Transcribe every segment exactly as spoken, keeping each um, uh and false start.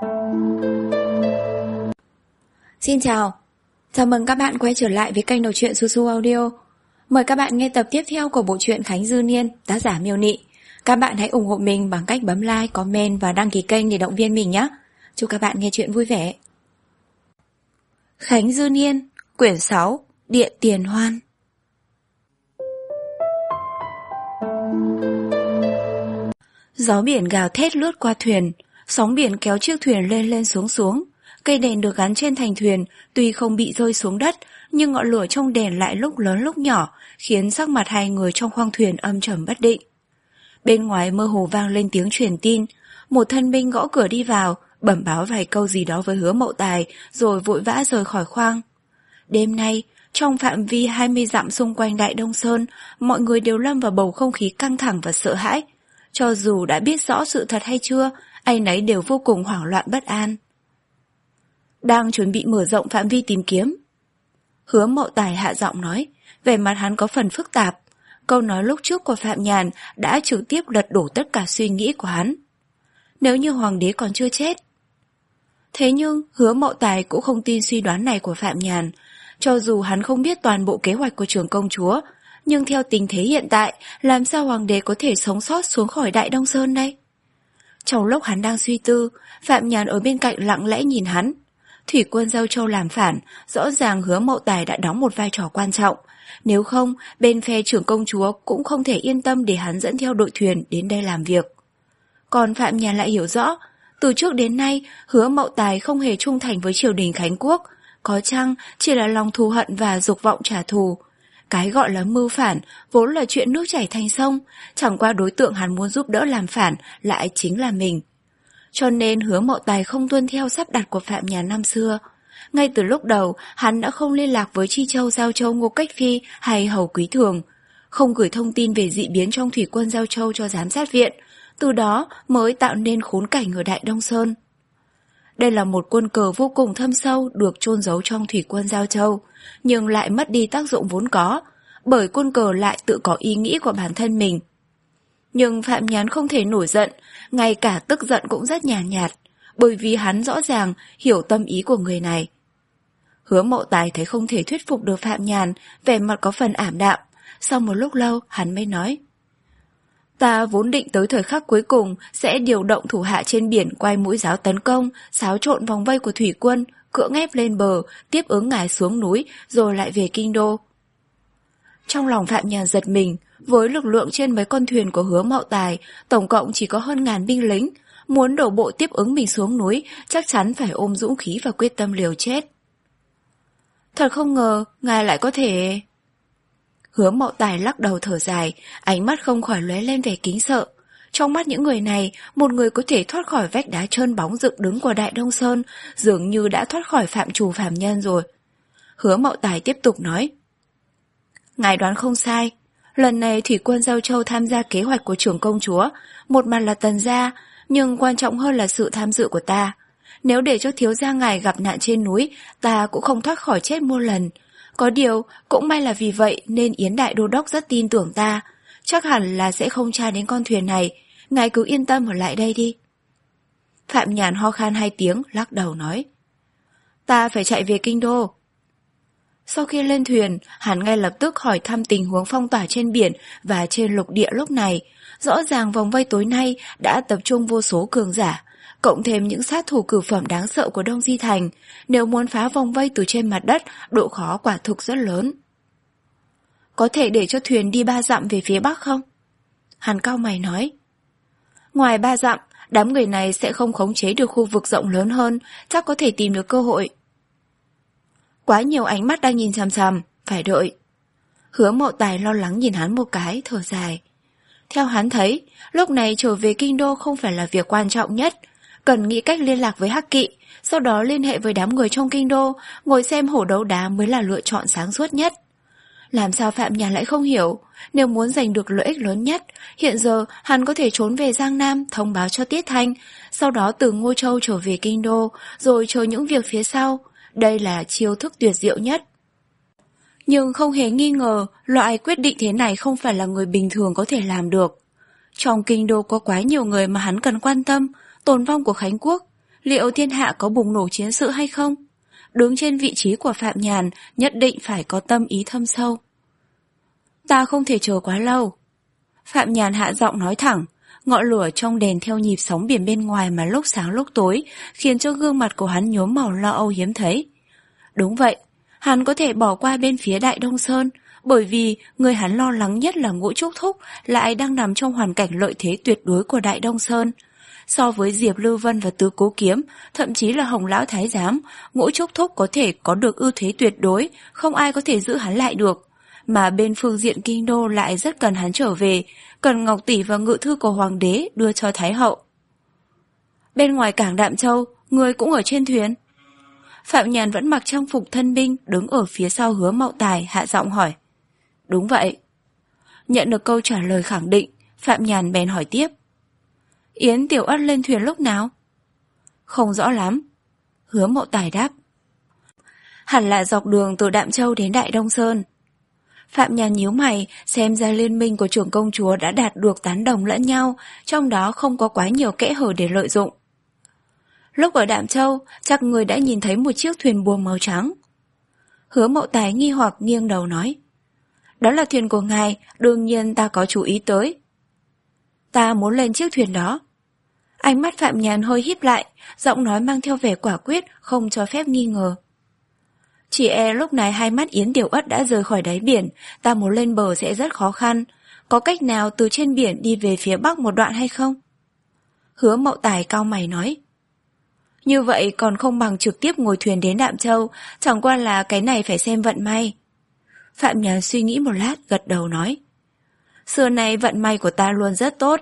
Xin chào, chào mừng các bạn quay trở lại với kênh đọc truyện Su Su Audio. Mời các bạn nghe tập tiếp theo của bộ truyện Khánh Dư Niên, tác giả Miêu Nị. Các bạn hãy ủng hộ mình bằng cách bấm like, comment và đăng ký kênh để động viên mình nhé. Chúc các bạn nghe truyện vui vẻ. Khánh Dư Niên, quyển sáu, Điện Tiền Hoan. Gió biển gào thét lướt qua thuyền, sóng biển kéo chiếc thuyền lên lên xuống xuống. Cây đèn được gắn trên thành thuyền tuy không bị rơi xuống đất, nhưng ngọn lửa trong đèn lại lúc lớn lúc nhỏ, khiến sắc mặt hai người trong khoang thuyền âm trầm bất định. Bên ngoài mơ hồ vang lên tiếng truyền tin, một thân binh gõ cửa đi vào, bẩm báo vài câu gì đó với Hứa Mậu Tài, rồi vội vã rời khỏi khoang. Đêm nay, trong phạm vi hai mươi dặm xung quanh Đại Đông Sơn, mọi người đều lâm vào bầu không khí căng thẳng và sợ hãi. Cho dù đã biết rõ sự thật hay chưa, ai nấy đều vô cùng hoảng loạn bất an. Đang chuẩn bị mở rộng phạm vi tìm kiếm. Hứa Mậu Tài hạ giọng nói, vẻ mặt hắn có phần phức tạp. Câu nói lúc trước của Phạm Nhàn đã trực tiếp lật đổ tất cả suy nghĩ của hắn. Nếu như hoàng đế còn chưa chết. Thế nhưng Hứa Mậu Tài cũng không tin suy đoán này của Phạm Nhàn. Cho dù hắn không biết toàn bộ kế hoạch của trưởng công chúa, nhưng theo tình thế hiện tại, làm sao hoàng đế có thể sống sót xuống khỏi Đại Đông Sơn đây? Trong lúc hắn đang suy tư, Phạm Nhàn ở bên cạnh lặng lẽ nhìn hắn. Thủy quân Giao Châu làm phản, rõ ràng Hứa Mậu Tài đã đóng một vai trò quan trọng. Nếu không, bên phe trưởng công chúa cũng không thể yên tâm để hắn dẫn theo đội thuyền đến đây làm việc. Còn Phạm Nhàn lại hiểu rõ, từ trước đến nay, Hứa Mậu Tài không hề trung thành với triều đình Khánh Quốc, có chăng chỉ là lòng thù hận và dục vọng trả thù. Cái gọi là mưu phản vốn là chuyện nước chảy thành sông, chẳng qua đối tượng hắn muốn giúp đỡ làm phản lại chính là mình. Cho nên Hứa Mậu Tài không tuân theo sắp đặt của Phạm Nhàn năm xưa. Ngay từ lúc đầu, hắn đã không liên lạc với Chi Châu, Giao Châu, Ngô Cách Phi hay Hầu Quý Thường, không gửi thông tin về dị biến trong thủy quân Giao Châu cho giám sát viện, từ đó mới tạo nên khốn cảnh ở Đại Đông Sơn. Đây là một quân cờ vô cùng thâm sâu được chôn giấu trong thủy quân Giao Châu, nhưng lại mất đi tác dụng vốn có, bởi quân cờ lại tự có ý nghĩ của bản thân mình. Nhưng Phạm Nhàn không thể nổi giận, ngay cả tức giận cũng rất nhàn nhạt, nhạt, bởi vì hắn rõ ràng hiểu tâm ý của người này. Hứa Mậu Tài thấy không thể thuyết phục được Phạm Nhàn, vẻ mặt có phần ảm đạm, sau một lúc lâu hắn mới nói. Ta vốn định tới thời khắc cuối cùng sẽ điều động thủ hạ trên biển quay mũi giáo tấn công, xáo trộn vòng vây của thủy quân, cưỡng ép lên bờ, tiếp ứng ngài xuống núi, rồi lại về kinh đô. Trong lòng Phạm Nhàn giật mình, với lực lượng trên mấy con thuyền của Hứa Mậu Tài, tổng cộng chỉ có hơn ngàn binh lính, muốn đổ bộ tiếp ứng mình xuống núi, chắc chắn phải ôm dũng khí và quyết tâm liều chết. Thật không ngờ, ngài lại có thể... Hứa Mậu Tài lắc đầu thở dài, ánh mắt không khỏi lóe lên vẻ kính sợ. Trong mắt những người này, một người có thể thoát khỏi vách đá trơn bóng dựng đứng của Đại Đông Sơn, dường như đã thoát khỏi phạm trù phàm nhân rồi. Hứa Mậu Tài tiếp tục nói. Ngài đoán không sai, lần này thủy quân Giao Châu tham gia kế hoạch của trưởng công chúa, một mặt là Tần gia, nhưng quan trọng hơn là sự tham dự của ta. Nếu để cho thiếu gia ngài gặp nạn trên núi, ta cũng không thoát khỏi chết muôn lần. Có điều, cũng may là vì vậy nên Yến Đại Đô Đốc rất tin tưởng ta. Chắc hẳn là sẽ không tra đến con thuyền này. Ngài cứ yên tâm ở lại đây đi. Phạm Nhàn ho khan hai tiếng, lắc đầu nói. Ta phải chạy về kinh đô. Sau khi lên thuyền, hắn ngay lập tức hỏi thăm tình huống phong tỏa trên biển và trên lục địa lúc này. Rõ ràng vòng vây tối nay đã tập trung vô số cường giả, cộng thêm những sát thủ cửu phẩm đáng sợ của Đông Di Thành. Nếu muốn phá vòng vây từ trên mặt đất, độ khó quả thực rất lớn. Có thể để cho thuyền đi ba dặm về phía bắc không? Hắn cau mày nói. Ngoài ba dặm, đám người này sẽ không khống chế được khu vực rộng lớn hơn, chắc có thể tìm được cơ hội. Quá nhiều ánh mắt đang nhìn chằm chằm, phải đợi. Hứa Mậu Tài lo lắng nhìn hắn một cái, thở dài. Theo hắn thấy, lúc này trở về kinh đô không phải là việc quan trọng nhất, cần nghĩ cách liên lạc với Hắc Kỵ, sau đó liên hệ với đám người trong kinh đô, ngồi xem hổ đấu đá mới là lựa chọn sáng suốt nhất. Làm sao Phạm Nhàn lại không hiểu, nếu muốn giành được lợi ích lớn nhất, hiện giờ hắn có thể trốn về Giang Nam thông báo cho Tiết Thanh, sau đó từ Ngô Châu trở về kinh đô, rồi chờ những việc phía sau. Đây là chiêu thức tuyệt diệu nhất. Nhưng không hề nghi ngờ, loại quyết định thế này không phải là người bình thường có thể làm được. Trong kinh đô có quá nhiều người mà hắn cần quan tâm, tồn vong của Khánh Quốc. Liệu thiên hạ có bùng nổ chiến sự hay không? Đứng trên vị trí của Phạm Nhàn nhất định phải có tâm ý thâm sâu. Ta không thể chờ quá lâu. Phạm Nhàn hạ giọng nói thẳng, ngọn lửa trong đèn theo nhịp sóng biển bên ngoài mà lúc sáng lúc tối, khiến cho gương mặt của hắn nhuốm màu lo âu hiếm thấy. Đúng vậy, hắn có thể bỏ qua bên phía Đại Đông Sơn, bởi vì người hắn lo lắng nhất là Ngũ Trúc Thúc lại đang nằm trong hoàn cảnh lợi thế tuyệt đối của Đại Đông Sơn. So với Diệp Lưu Vân và Tứ Cố Kiếm, thậm chí là Hồng Lão Thái Giám, Ngũ Trúc Thúc có thể có được ưu thế tuyệt đối, không ai có thể giữ hắn lại được. Mà bên phương diện kinh đô lại rất cần hắn trở về, cần Ngọc Tỷ và ngự thư của Hoàng đế đưa cho Thái Hậu. Bên ngoài cảng Đạm Châu, người cũng ở trên thuyền. Phạm Nhàn vẫn mặc trang phục thân binh, đứng ở phía sau Hứa Mậu Tài, hạ giọng hỏi. Đúng vậy. Nhận được câu trả lời khẳng định, Phạm Nhàn bèn hỏi tiếp. Yến Tiểu Ất lên thuyền lúc nào? Không rõ lắm. Hứa Mậu Tài đáp. Hẳn là dọc đường từ Đạm Châu đến Đại Đông Sơn. Phạm Nhàn nhíu mày, xem ra liên minh của trưởng công chúa đã đạt được tán đồng lẫn nhau, trong đó không có quá nhiều kẽ hở để lợi dụng. Lúc ở Đạm Châu, chắc người đã nhìn thấy một chiếc thuyền buồm màu trắng. Hứa Mậu Tài nghi hoặc nghiêng đầu nói. Đó là thuyền của ngài, đương nhiên ta có chú ý tới. Ta muốn lên chiếc thuyền đó. Ánh mắt Phạm Nhàn hơi híp lại, giọng nói mang theo vẻ quả quyết, không cho phép nghi ngờ. Chỉ e lúc này hai mắt Yến Tiểu Ất đã rời khỏi đáy biển, ta muốn lên bờ sẽ rất khó khăn. Có cách nào từ trên biển đi về phía bắc một đoạn hay không? Hứa Mậu Tài cau mày nói. Như vậy còn không bằng trực tiếp ngồi thuyền đến Đạm Châu, chẳng qua là cái này phải xem vận may. Phạm Nhàn suy nghĩ một lát, gật đầu nói. Xưa nay vận may của ta luôn rất tốt.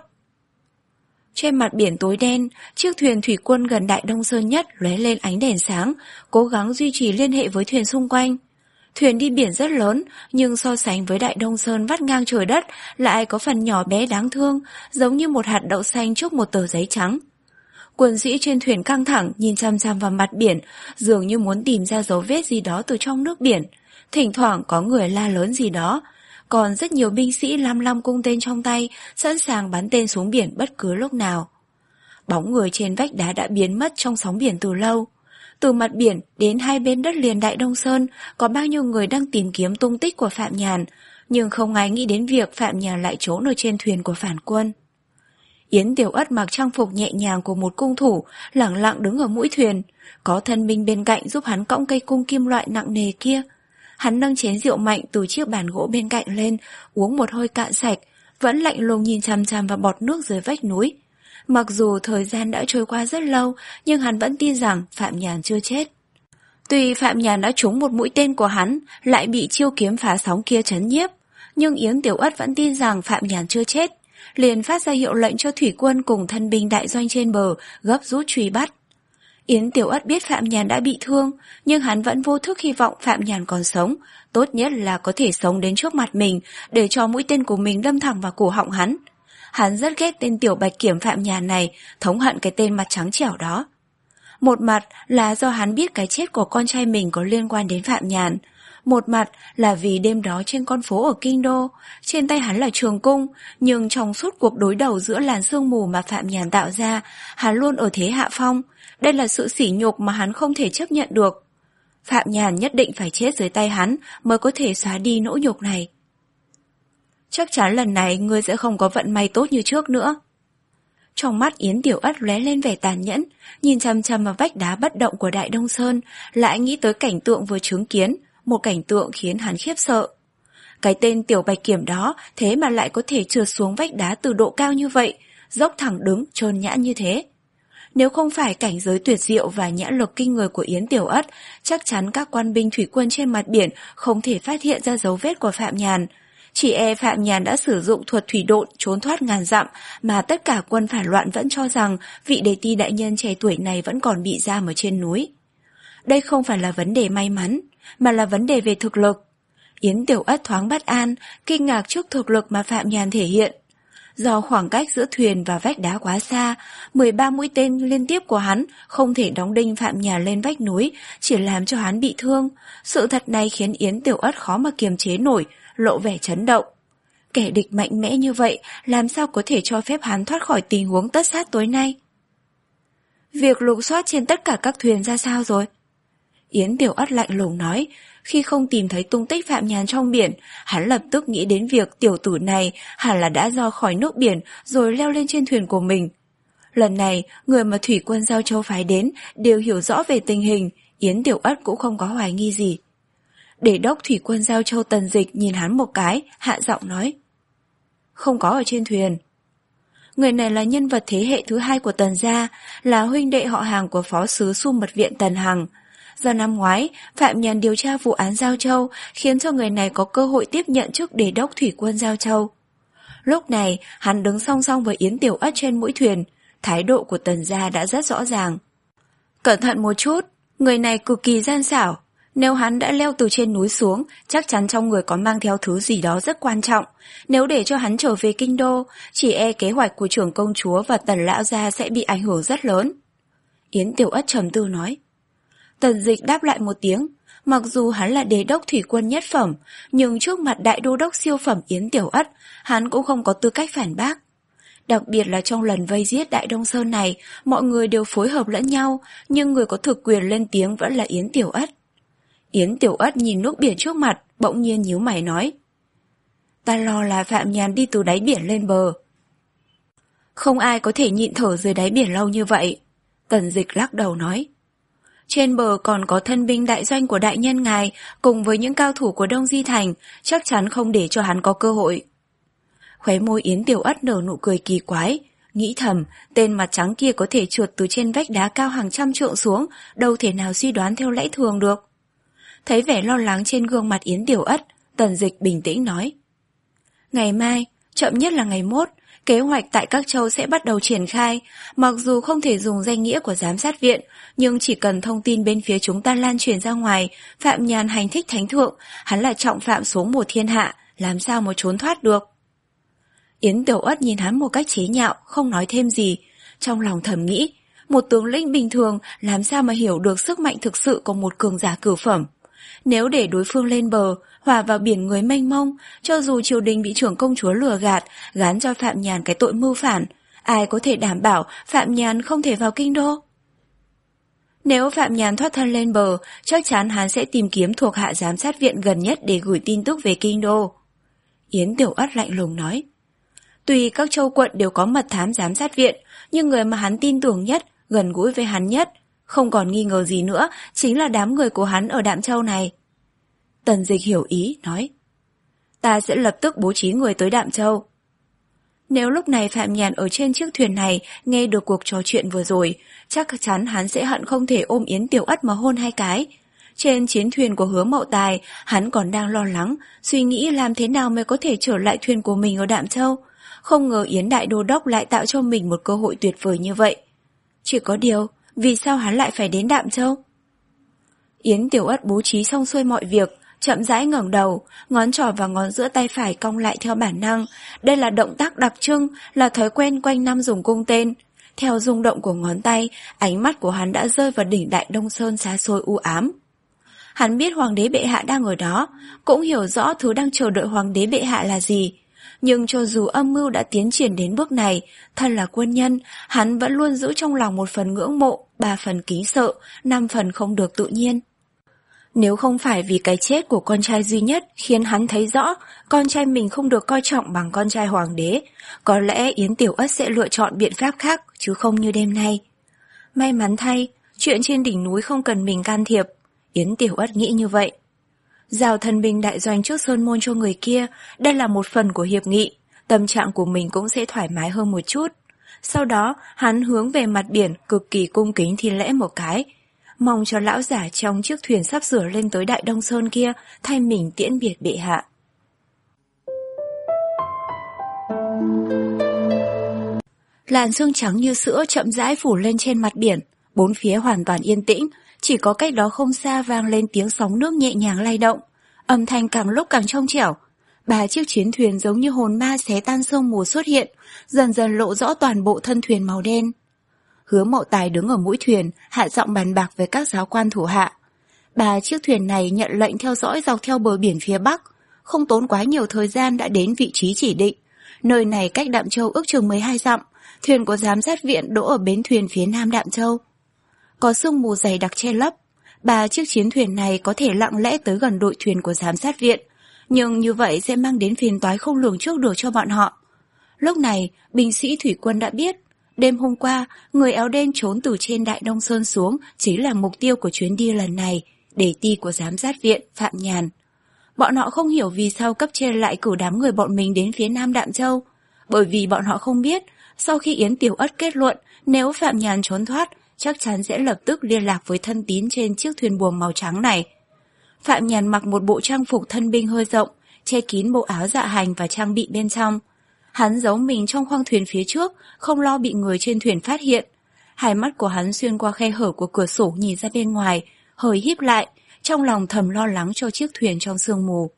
Trên mặt biển tối đen, chiếc thuyền thủy quân gần Đại Đông Sơn nhất lóe lên ánh đèn sáng, cố gắng duy trì liên hệ với thuyền xung quanh. Thuyền đi biển rất lớn, nhưng so sánh với Đại Đông Sơn vắt ngang trời đất lại có phần nhỏ bé đáng thương, giống như một hạt đậu xanh trước một tờ giấy trắng. Quân sĩ trên thuyền căng thẳng nhìn chăm chăm vào mặt biển, dường như muốn tìm ra dấu vết gì đó từ trong nước biển. Thỉnh thoảng có người la lớn gì đó, còn rất nhiều binh sĩ lam lăm cung tên trong tay, sẵn sàng bắn tên xuống biển bất cứ lúc nào. Bóng người trên vách đá đã biến mất trong sóng biển từ lâu. Từ mặt biển đến hai bên đất liền Đại Đông Sơn, có bao nhiêu người đang tìm kiếm tung tích của Phạm Nhàn, nhưng không ai nghĩ đến việc Phạm Nhàn lại trốn ở trên thuyền của phản quân. Yến Tiểu Ất mặc trang phục nhẹ nhàng của một cung thủ, lẳng lặng đứng ở mũi thuyền, có thân binh bên cạnh giúp hắn cõng cây cung kim loại nặng nề kia. Hắn nâng chén rượu mạnh từ chiếc bàn gỗ bên cạnh lên, uống một hơi cạn sạch, vẫn lạnh lùng nhìn chằm chằm vào bọt nước dưới vách núi. Mặc dù thời gian đã trôi qua rất lâu, nhưng hắn vẫn tin rằng Phạm Nhàn chưa chết. Tuy Phạm Nhàn đã trúng một mũi tên của hắn, lại bị chiêu kiếm phá sóng kia trấn nhiếp, nhưng Yến Tiểu Ất vẫn tin rằng Phạm Nhàn chưa chết, liền phát ra hiệu lệnh cho thủy quân cùng thân binh đại doanh trên bờ gấp rút truy bắt. Yến Tiểu Ất biết Phạm Nhàn đã bị thương, nhưng hắn vẫn vô thức hy vọng Phạm Nhàn còn sống, tốt nhất là có thể sống đến trước mặt mình, để cho mũi tên của mình đâm thẳng vào cổ họng hắn. Hắn rất ghét tên tiểu bạch kiểm Phạm Nhàn này, thống hận cái tên mặt trắng trẻo đó. Một mặt là do hắn biết cái chết của con trai mình có liên quan đến Phạm Nhàn, một mặt là vì đêm đó trên con phố ở Kinh Đô, trên tay hắn là trường cung, nhưng trong suốt cuộc đối đầu giữa làn sương mù mà Phạm Nhàn tạo ra, hắn luôn ở thế hạ phong. Đây là sự sỉ nhục mà hắn không thể chấp nhận được. Phạm Nhàn nhất định phải chết dưới tay hắn mới có thể xóa đi nỗi nhục này. Chắc chắn lần này ngươi sẽ không có vận may tốt như trước nữa. Trong mắt Yến Tiểu Ất lóe lên vẻ tàn nhẫn, nhìn chằm chằm vào vách đá bất động của Đại Đông Sơn, lại nghĩ tới cảnh tượng vừa chứng kiến, một cảnh tượng khiến hắn khiếp sợ. Cái tên tiểu bạch kiểm đó thế mà lại có thể trượt xuống vách đá từ độ cao như vậy, dốc thẳng đứng, trơn nhãn như thế. Nếu không phải cảnh giới tuyệt diệu và nhãn lực kinh người của Yến Tiểu Ất, chắc chắn các quan binh thủy quân trên mặt biển không thể phát hiện ra dấu vết của Phạm Nhàn. Chỉ e Phạm Nhàn đã sử dụng thuật thủy độn trốn thoát ngàn dặm, mà tất cả quân phản loạn vẫn cho rằng vị đế ti đại nhân trẻ tuổi này vẫn còn bị giam ở trên núi. Đây không phải là vấn đề may mắn, mà là vấn đề về thực lực. Yến Tiểu Ất thoáng bất an, kinh ngạc trước thực lực mà Phạm Nhàn thể hiện. Do khoảng cách giữa thuyền và vách đá quá xa, mười ba mũi tên liên tiếp của hắn không thể đóng đinh Phạm Nhàn lên vách núi, chỉ làm cho hắn bị thương. Sự thật này khiến Yến Tiểu Ất khó mà kiềm chế nổi, lộ vẻ chấn động. Kẻ địch mạnh mẽ như vậy, làm sao có thể cho phép hắn thoát khỏi tình huống tất sát tối nay? Việc lục soát trên tất cả các thuyền ra sao rồi? Yến Tiểu Ất lạnh lùng nói. Khi không tìm thấy tung tích Phạm Nhàn trong biển, hắn lập tức nghĩ đến việc tiểu tử này hẳn là đã ra khỏi nước biển rồi leo lên trên thuyền của mình. Lần này, người mà thủy quân Giao Châu phái đến đều hiểu rõ về tình hình, Yến Tiểu Ất cũng không có hoài nghi gì. Để đốc thủy quân Giao Châu Tần Dịch nhìn hắn một cái, hạ giọng nói. Không có ở trên thuyền. Người này là nhân vật thế hệ thứ hai của Tần gia, là huynh đệ họ hàng của phó sứ Xu Mật Viện Tần Hằng. Do năm ngoái, Phạm Nhàn điều tra vụ án Giao Châu khiến cho người này có cơ hội tiếp nhận chức đề đốc thủy quân Giao Châu. Lúc này, hắn đứng song song với Yến Tiểu Ất trên mũi thuyền, thái độ của Tần gia đã rất rõ ràng. Cẩn thận một chút, người này cực kỳ gian xảo. Nếu hắn đã leo từ trên núi xuống, chắc chắn trong người có mang theo thứ gì đó rất quan trọng. Nếu để cho hắn trở về kinh đô, chỉ e kế hoạch của trưởng công chúa và Tần lão gia sẽ bị ảnh hưởng rất lớn. Yến Tiểu Ất trầm tư nói. Tần Dịch đáp lại một tiếng. Mặc dù hắn là đế đốc thủy quân nhất phẩm, nhưng trước mặt đại đô đốc siêu phẩm Yến Tiểu Ất, hắn cũng không có tư cách phản bác. Đặc biệt là trong lần vây giết Đại Đông Sơn này, mọi người đều phối hợp lẫn nhau, nhưng người có thực quyền lên tiếng vẫn là Yến Tiểu Ất. Yến Tiểu Ất nhìn nước biển trước mặt, bỗng nhiên nhíu mày nói. Ta lo là Phạm Nhàn đi từ đáy biển lên bờ. Không ai có thể nhịn thở dưới đáy biển lâu như vậy. Tần Dịch lắc đầu nói. Trên bờ còn có thân binh đại doanh của đại nhân ngài, cùng với những cao thủ của Đông Di Thành, chắc chắn không để cho hắn có cơ hội. Khóe môi Yến Tiểu Ất nở nụ cười kỳ quái, nghĩ thầm, tên mặt trắng kia có thể trượt từ trên vách đá cao hàng trăm trượng xuống, đâu thể nào suy đoán theo lẽ thường được. Thấy vẻ lo lắng trên gương mặt Yến Tiểu Ất, Tần Dịch bình tĩnh nói. Ngày mai, chậm nhất là ngày mốt, kế hoạch tại các châu sẽ bắt đầu triển khai, mặc dù không thể dùng danh nghĩa của giám sát viện, nhưng chỉ cần thông tin bên phía chúng ta lan truyền ra ngoài, Phạm Nhàn hành thích thánh thượng, hắn là trọng phạm số một thiên hạ, làm sao mà trốn thoát được. Yến Tiểu Ất nhìn hắn một cách chế nhạo, không nói thêm gì, trong lòng thầm nghĩ, một tướng lĩnh bình thường làm sao mà hiểu được sức mạnh thực sự của một cường giả cửu phẩm. Nếu để đối phương lên bờ, hòa vào biển người mênh mông, cho dù triều đình bị trưởng công chúa lừa gạt, gán cho Phạm Nhàn cái tội mưu phản, ai có thể đảm bảo Phạm Nhàn không thể vào kinh đô? Nếu Phạm Nhàn thoát thân lên bờ, chắc chắn hắn sẽ tìm kiếm thuộc hạ giám sát viện gần nhất để gửi tin tức về kinh đô. Yến Tiểu Ất lạnh lùng nói. Tuy các châu quận đều có mật thám giám sát viện, nhưng người mà hắn tin tưởng nhất, gần gũi với hắn nhất, không còn nghi ngờ gì nữa, chính là đám người của hắn ở Đạm Châu này. Tần Dịch hiểu ý, nói. Ta sẽ lập tức bố trí người tới Đạm Châu. Nếu lúc này Phạm Nhàn ở trên chiếc thuyền này nghe được cuộc trò chuyện vừa rồi, chắc chắn hắn sẽ hận không thể ôm Yến Tiểu Ất mà hôn hai cái. Trên chiến thuyền của Hứa Mậu Tài, hắn còn đang lo lắng, suy nghĩ làm thế nào mới có thể trở lại thuyền của mình ở Đạm Châu. Không ngờ Yến Đại Đô Đốc lại tạo cho mình một cơ hội tuyệt vời như vậy. Chỉ có điều, vì sao hắn lại phải đến Đạm Châu? Yến Tiểu Ất bố trí xong xuôi mọi việc, chậm rãi ngẩng đầu, ngón trỏ và ngón giữa tay phải cong lại theo bản năng. Đây là động tác đặc trưng, là thói quen quanh năm dùng cung tên. Theo rung động của ngón tay, ánh mắt của hắn đã rơi vào đỉnh Đại Đông Sơn xa xôi u ám. Hắn biết Hoàng đế bệ hạ đang ở đó, cũng hiểu rõ thứ đang chờ đợi Hoàng đế bệ hạ là gì. Nhưng cho dù âm mưu đã tiến triển đến bước này, thân là quân nhân, hắn vẫn luôn giữ trong lòng một phần ngưỡng mộ, ba phần kính sợ, năm phần không được tự nhiên. Nếu không phải vì cái chết của con trai duy nhất khiến hắn thấy rõ con trai mình không được coi trọng bằng con trai hoàng đế, có lẽ Yến Tiểu Ất sẽ lựa chọn biện pháp khác chứ không như đêm nay. May mắn thay, chuyện trên đỉnh núi không cần mình can thiệp, Yến Tiểu Ất nghĩ như vậy. Giao thân binh đại doanh trước sơn môn cho người kia, đây là một phần của hiệp nghị, tâm trạng của mình cũng sẽ thoải mái hơn một chút. Sau đó, hắn hướng về mặt biển cực kỳ cung kính thi lễ một cái, mong cho lão giả trong chiếc thuyền sắp sửa lên tới Đại Đông Sơn kia thay mình tiễn biệt bệ hạ. Làn sương trắng như sữa chậm rãi phủ lên trên mặt biển, bốn phía hoàn toàn yên tĩnh, chỉ có cách đó không xa vang lên tiếng sóng nước nhẹ nhàng lay động, âm thanh càng lúc càng trong trẻo. Ba chiếc chiến thuyền giống như hồn ma xé tan sương mù xuất hiện, dần dần lộ rõ toàn bộ thân thuyền màu đen. Hứa Mậu Tài đứng ở mũi thuyền, hạ giọng bàn bạc với các giáo quan thủ hạ. Ba chiếc thuyền này nhận lệnh theo dõi dọc theo bờ biển phía Bắc, không tốn quá nhiều thời gian đã đến vị trí chỉ định. Nơi này cách Đạm Châu ước chừng mười hai dặm, thuyền của giám sát viện đỗ ở bến thuyền phía nam Đạm Châu. Có sương mù dày đặc che lấp, ba chiếc chiến thuyền này có thể lặng lẽ tới gần đội thuyền của giám sát viện, nhưng như vậy sẽ mang đến phiền toái không lường trước được cho bọn họ. Lúc này, binh sĩ thủy quân đã biết, đêm hôm qua, người áo đen trốn từ trên Đại Đông Sơn xuống chính là mục tiêu của chuyến đi lần này, để ti của giám sát viện Phạm Nhàn. Bọn họ không hiểu vì sao cấp trên lại cử đám người bọn mình đến phía nam Đạm Châu, bởi vì bọn họ không biết, sau khi Yến Tiểu Ất kết luận nếu Phạm Nhàn trốn thoát, chắc chắn sẽ lập tức liên lạc với thân tín trên chiếc thuyền buồm màu trắng này. Phạm Nhàn mặc một bộ trang phục thân binh hơi rộng, che kín bộ áo dạ hành và trang bị bên trong. Hắn giấu mình trong khoang thuyền phía trước, không lo bị người trên thuyền phát hiện. Hai mắt của hắn xuyên qua khe hở của cửa sổ nhìn ra bên ngoài, hơi híp lại, trong lòng thầm lo lắng cho chiếc thuyền trong sương mù.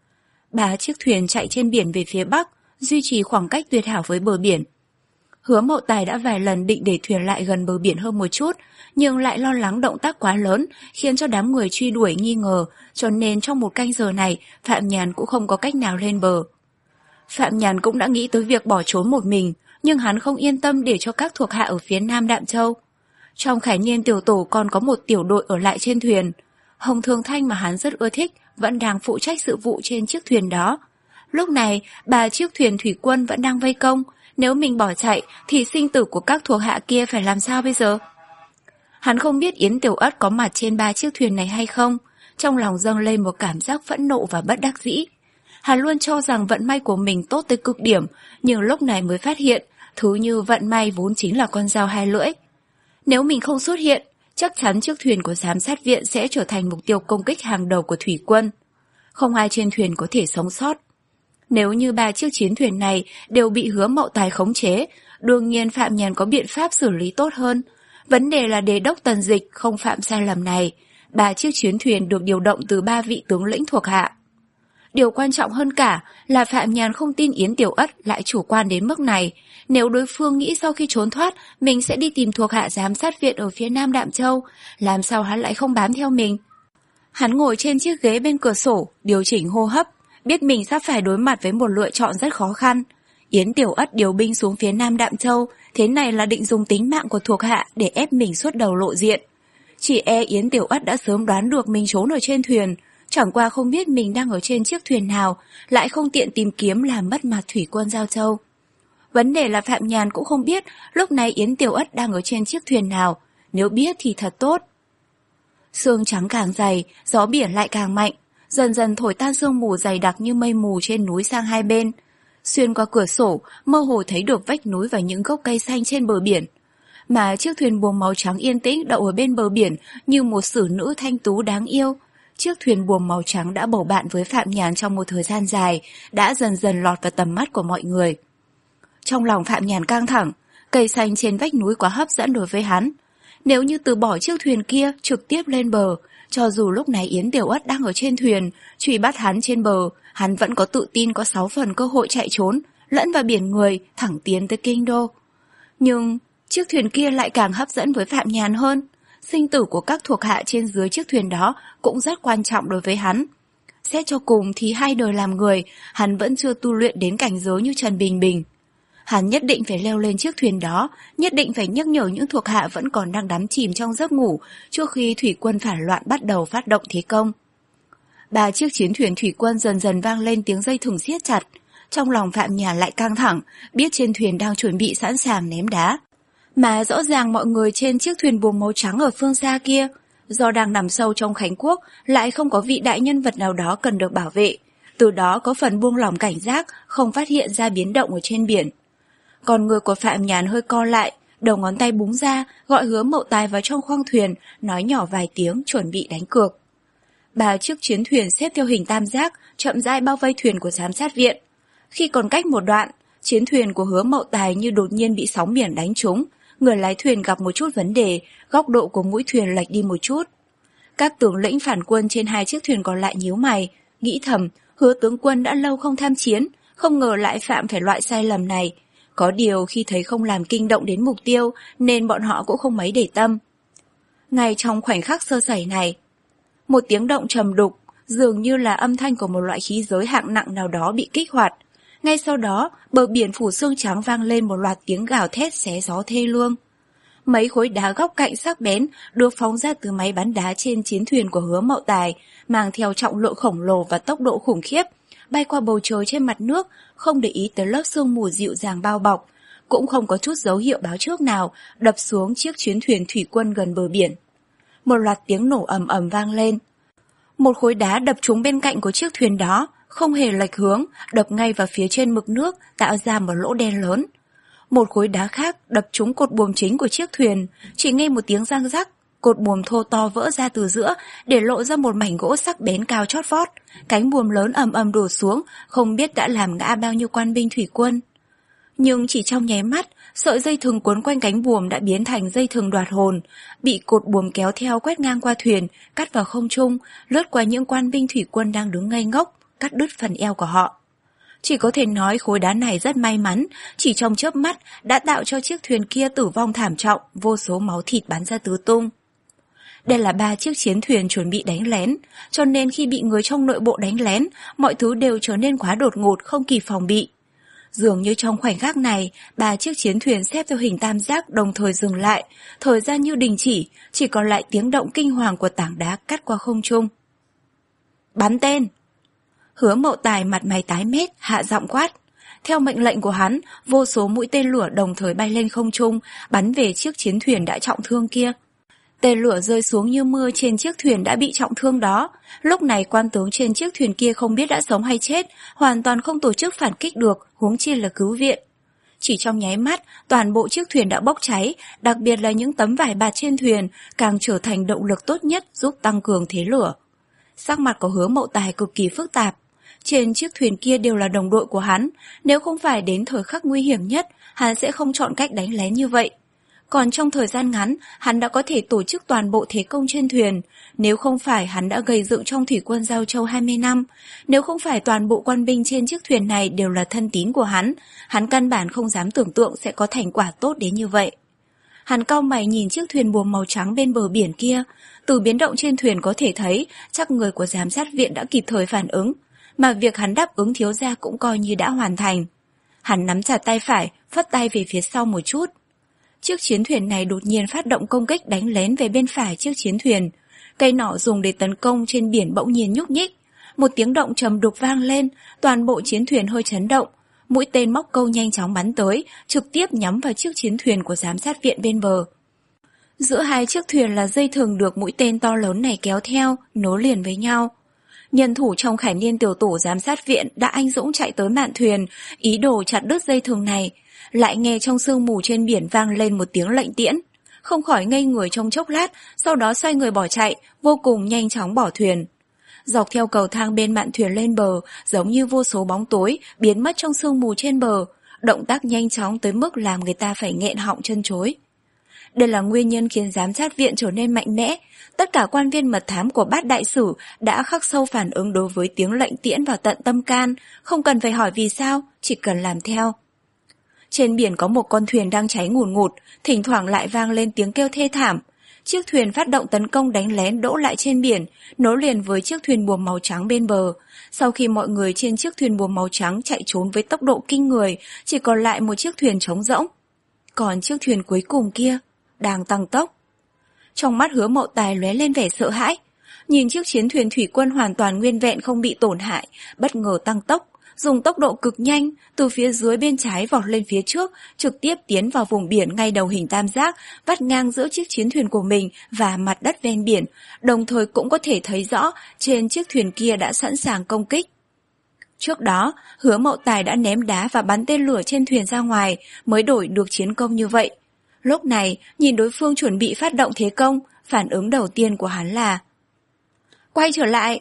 Ba chiếc thuyền chạy trên biển về phía bắc, duy trì khoảng cách tuyệt hảo với bờ biển. Hứa Mậu Tài đã vài lần định để thuyền lại gần bờ biển hơn một chút, nhưng lại lo lắng động tác quá lớn, khiến cho đám người truy đuổi nghi ngờ, cho nên trong một canh giờ này, Phạm Nhàn cũng không có cách nào lên bờ. Phạm Nhàn cũng đã nghĩ tới việc bỏ trốn một mình, nhưng hắn không yên tâm để cho các thuộc hạ ở phía nam Đạm Châu. Trong Khải Niên tiểu tổ còn có một tiểu đội ở lại trên thuyền. Hồng Thường Thanh mà hắn rất ưa thích vẫn đang phụ trách sự vụ trên chiếc thuyền đó. Lúc này, ba chiếc thuyền thủy quân vẫn đang vây công, nếu mình bỏ chạy thì sinh tử của các thuộc hạ kia phải làm sao bây giờ? Hắn không biết Yến Tiểu Ất có mặt trên ba chiếc thuyền này hay không, trong lòng dâng lên một cảm giác phẫn nộ và bất đắc dĩ. Hắn luôn cho rằng vận may của mình tốt tới cực điểm, nhưng lúc này mới phát hiện, thứ như vận may vốn chính là con dao hai lưỡi. Nếu mình không xuất hiện, chắc chắn chiếc thuyền của giám sát viện sẽ trở thành mục tiêu công kích hàng đầu của thủy quân. Không ai trên thuyền có thể sống sót. Nếu như ba chiếc chiến thuyền này đều bị Hứa Mậu Tài khống chế, đương nhiên Phạm Nhàn có biện pháp xử lý tốt hơn. Vấn đề là Đế đốc Tần Dịch không phạm sai lầm này. Ba chiếc chiến thuyền được điều động từ ba vị tướng lĩnh thuộc hạ. Điều quan trọng hơn cả là Phạm Nhàn không tin Yến Tiểu Ất lại chủ quan đến mức này. Nếu đối phương nghĩ sau khi trốn thoát, mình sẽ đi tìm thuộc hạ giám sát viện ở phía nam Đạm Châu, làm sao hắn lại không bám theo mình? Hắn ngồi trên chiếc ghế bên cửa sổ, điều chỉnh hô hấp, biết mình sắp phải đối mặt với một lựa chọn rất khó khăn. Yến Tiểu Ất điều binh xuống phía nam Đạm Châu, thế này là định dùng tính mạng của thuộc hạ để ép mình xuất đầu lộ diện. Chỉ e Yến Tiểu Ất đã sớm đoán được mình trốn ở trên thuyền, chẳng qua không biết mình đang ở trên chiếc thuyền nào, lại không tiện tìm kiếm làm mất mặt thủy quân Giao Châu. Vấn đề là Phạm Nhàn cũng không biết lúc này Yến Tiểu Ất đang ở trên chiếc thuyền nào, nếu biết thì thật tốt. Sương trắng càng dày, gió biển lại càng mạnh, dần dần thổi tan sương mù dày đặc như mây mù trên núi sang hai bên. Xuyên qua cửa sổ, mơ hồ thấy được vách núi và những gốc cây xanh trên bờ biển. Mà chiếc thuyền buồm màu trắng yên tĩnh đậu ở bên bờ biển như một sử nữ thanh tú đáng yêu. Chiếc thuyền buồm màu trắng đã bầu bạn với Phạm Nhàn trong một thời gian dài, đã dần dần lọt vào tầm mắt của mọi người. Trong lòng Phạm Nhàn căng thẳng, cây xanh trên vách núi quá hấp dẫn đối với hắn. Nếu như từ bỏ chiếc thuyền kia trực tiếp lên bờ, cho dù lúc này Yến Tiểu Ất đang ở trên thuyền, truy bắt hắn trên bờ, hắn vẫn có tự tin có sáu phần cơ hội chạy trốn, lẫn vào biển người, thẳng tiến tới kinh đô. Nhưng chiếc thuyền kia lại càng hấp dẫn với Phạm Nhàn hơn. Sinh tử của các thuộc hạ trên dưới chiếc thuyền đó cũng rất quan trọng đối với hắn. Xét cho cùng thì hai đời làm người, hắn vẫn chưa tu luyện đến cảnh giới như Trần Bình Bình. Hắn nhất định phải leo lên chiếc thuyền đó, nhất định phải nhắc nhở những thuộc hạ vẫn còn đang đắm chìm trong giấc ngủ trước khi thủy quân phản loạn bắt đầu phát động thế công. Ba chiếc chiến thuyền thủy quân dần dần vang lên tiếng dây thừng siết chặt. Trong lòng Phạm Nhàn lại căng thẳng, biết trên thuyền đang chuẩn bị sẵn sàng ném đá. Mà rõ ràng mọi người trên chiếc thuyền buồm màu trắng ở phương xa kia, do đang nằm sâu trong Khánh Quốc, lại không có vị đại nhân vật nào đó cần được bảo vệ. Từ đó có phần buông lỏng cảnh giác, không phát hiện ra biến động ở trên biển. Còn người của Phạm Nhàn hơi co lại, đầu ngón tay búng ra, gọi Hứa Mậu Tài vào trong khoang thuyền, nói nhỏ vài tiếng chuẩn bị đánh cược. Ba chiếc chiến thuyền xếp theo hình tam giác, chậm rãi bao vây thuyền của giám sát viện. Khi còn cách một đoạn, chiến thuyền của Hứa Mậu Tài như đột nhiên bị sóng biển đánh trúng, người lái thuyền gặp một chút vấn đề, góc độ của mũi thuyền lệch đi một chút. Các tướng lĩnh phản quân trên hai chiếc thuyền còn lại nhíu mày, nghĩ thầm, Hứa tướng quân đã lâu không tham chiến, không ngờ lại phạm phải loại sai lầm này. Có điều khi thấy không làm kinh động đến mục tiêu nên bọn họ cũng không mấy để tâm. Ngay trong khoảnh khắc sơ sẩy này, một tiếng động trầm đục, dường như là âm thanh của một loại khí giới hạng nặng nào đó bị kích hoạt. Ngay sau đó, bờ biển phủ sương trắng vang lên một loạt tiếng gào thét xé gió thê lương. Mấy khối đá góc cạnh sắc bén được phóng ra từ máy bắn đá trên chiến thuyền của Hứa Mậu Tài, mang theo trọng lượng khổng lồ và tốc độ khủng khiếp, bay qua bầu trời trên mặt nước, không để ý tới lớp sương mù dịu dàng bao bọc, cũng không có chút dấu hiệu báo trước nào, đập xuống chiếc chiến thuyền thủy quân gần bờ biển. Một loạt tiếng nổ ầm ầm vang lên. Một khối đá đập trúng bên cạnh của chiếc thuyền đó, không hề lệch hướng, đập ngay vào phía trên mực nước, tạo ra một lỗ đen lớn. Một khối đá khác đập trúng cột buồm chính của chiếc thuyền, chỉ nghe một tiếng răng rắc, cột buồm thô to vỡ ra từ giữa, để lộ ra một mảnh gỗ sắc bén cao chót vót. Cánh buồm lớn ầm ầm đổ xuống, không biết đã làm ngã bao nhiêu quan binh thủy quân. Nhưng chỉ trong nháy mắt, sợi dây thừng quấn quanh cánh buồm đã biến thành dây thừng đoạt hồn, bị cột buồm kéo theo quét ngang qua thuyền, cắt vào không trung, lướt qua những quan binh thủy quân đang đứng ngây ngốc, cắt đứt phần eo của họ. Chỉ có thể nói khối đá này rất may mắn, chỉ trong chớp mắt đã tạo cho chiếc thuyền kia tử vong thảm trọng, vô số máu thịt bắn ra tứ tung. Đây là ba chiếc chiến thuyền chuẩn bị đánh lén, cho nên khi bị người trong nội bộ đánh lén, mọi thứ đều trở nên quá đột ngột, không kịp phòng bị. Dường như trong khoảnh khắc này, ba chiếc chiến thuyền xếp theo hình tam giác đồng thời dừng lại, thời gian như đình chỉ, chỉ còn lại tiếng động kinh hoàng của tảng đá cắt qua không trung. Bắn tên! Hứa Mậu Tài mặt mày tái mét, hạ giọng quát. Theo mệnh lệnh của hắn, vô số mũi tên lửa đồng thời bay lên không trung, bắn về chiếc chiến thuyền đã trọng thương kia. Tên lửa rơi xuống như mưa trên chiếc thuyền đã bị trọng thương đó. Lúc này quan tướng trên chiếc thuyền kia không biết đã sống hay chết, hoàn toàn không tổ chức phản kích được, huống chi là cứu viện. Chỉ trong nháy mắt, toàn bộ chiếc thuyền đã bốc cháy, đặc biệt là những tấm vải bạt trên thuyền, càng trở thành động lực tốt nhất giúp tăng cường thế lửa. Sắc mặt của Hứa Mậu Tài cực kỳ phức tạp. Trên chiếc thuyền kia đều là đồng đội của hắn, nếu không phải đến thời khắc nguy hiểm nhất, hắn sẽ không chọn cách đánh lén như vậy. Còn trong thời gian ngắn, hắn đã có thể tổ chức toàn bộ thế công trên thuyền. Nếu không phải hắn đã gầy dựng trong thủy quân Giao Châu hai mươi năm, nếu không phải toàn bộ quan binh trên chiếc thuyền này đều là thân tín của hắn, hắn căn bản không dám tưởng tượng sẽ có thành quả tốt đến như vậy. Hắn cau mày nhìn chiếc thuyền buồm màu trắng bên bờ biển kia, từ biến động trên thuyền có thể thấy chắc người của giám sát viện đã kịp thời phản ứng, mà việc hắn đáp ứng thiếu gia cũng coi như đã hoàn thành. Hắn nắm chặt tay phải, phất tay về phía sau một chút. Chiếc chiến thuyền này đột nhiên phát động công kích đánh lén về bên phải chiếc chiến thuyền. Cây nỏ dùng để tấn công trên biển bỗng nhiên nhúc nhích. Một tiếng động trầm đục vang lên, toàn bộ chiến thuyền hơi chấn động. Mũi tên móc câu nhanh chóng bắn tới, trực tiếp nhắm vào chiếc chiến thuyền của giám sát viện bên bờ. Giữa hai chiếc thuyền là dây thừng được mũi tên to lớn này kéo theo, nối liền với nhau. Nhân thủ trong Khải Niên tiểu tổ giám sát viện đã anh dũng chạy tới mạn thuyền, ý đồ chặt đứt dây thừng này. Lại nghe trong sương mù trên biển vang lên một tiếng lệnh tiễn. Không khỏi ngây người trong chốc lát, sau đó xoay người bỏ chạy, vô cùng nhanh chóng bỏ thuyền. Dọc theo cầu thang bên mạn thuyền lên bờ, giống như vô số bóng tối, biến mất trong sương mù trên bờ. Động tác nhanh chóng tới mức làm người ta phải nghẹn họng chân chối. Đây là nguyên nhân khiến giám sát viện trở nên mạnh mẽ. Tất cả quan viên mật thám của Bát Đại Sử đã khắc sâu phản ứng đối với tiếng lệnh tiễn vào tận tâm can, không cần phải hỏi vì sao, chỉ cần làm theo. Trên biển có một con thuyền đang cháy ngùn ngụt, thỉnh thoảng lại vang lên tiếng kêu thê thảm. Chiếc thuyền phát động tấn công đánh lén đỗ lại trên biển, nối liền với chiếc thuyền buồm màu trắng bên bờ. Sau khi mọi người trên chiếc thuyền buồm màu trắng chạy trốn với tốc độ kinh người, chỉ còn lại một chiếc thuyền trống rỗng. Còn chiếc thuyền cuối cùng kia đang tăng tốc. Trong mắt Hứa Mậu Tài lóe lên vẻ sợ hãi, nhìn chiếc chiến thuyền thủy quân hoàn toàn nguyên vẹn không bị tổn hại, bất ngờ tăng tốc, dùng tốc độ cực nhanh, từ phía dưới bên trái vọt lên phía trước, trực tiếp tiến vào vùng biển ngay đầu hình tam giác, vắt ngang giữa chiếc chiến thuyền của mình và mặt đất ven biển, đồng thời cũng có thể thấy rõ trên chiếc thuyền kia đã sẵn sàng công kích. Trước đó, Hứa Mậu Tài đã ném đá và bắn tên lửa trên thuyền ra ngoài, mới đổi được chiến công như vậy. Lúc này, nhìn đối phương chuẩn bị phát động thế công, phản ứng đầu tiên của hắn là quay trở lại.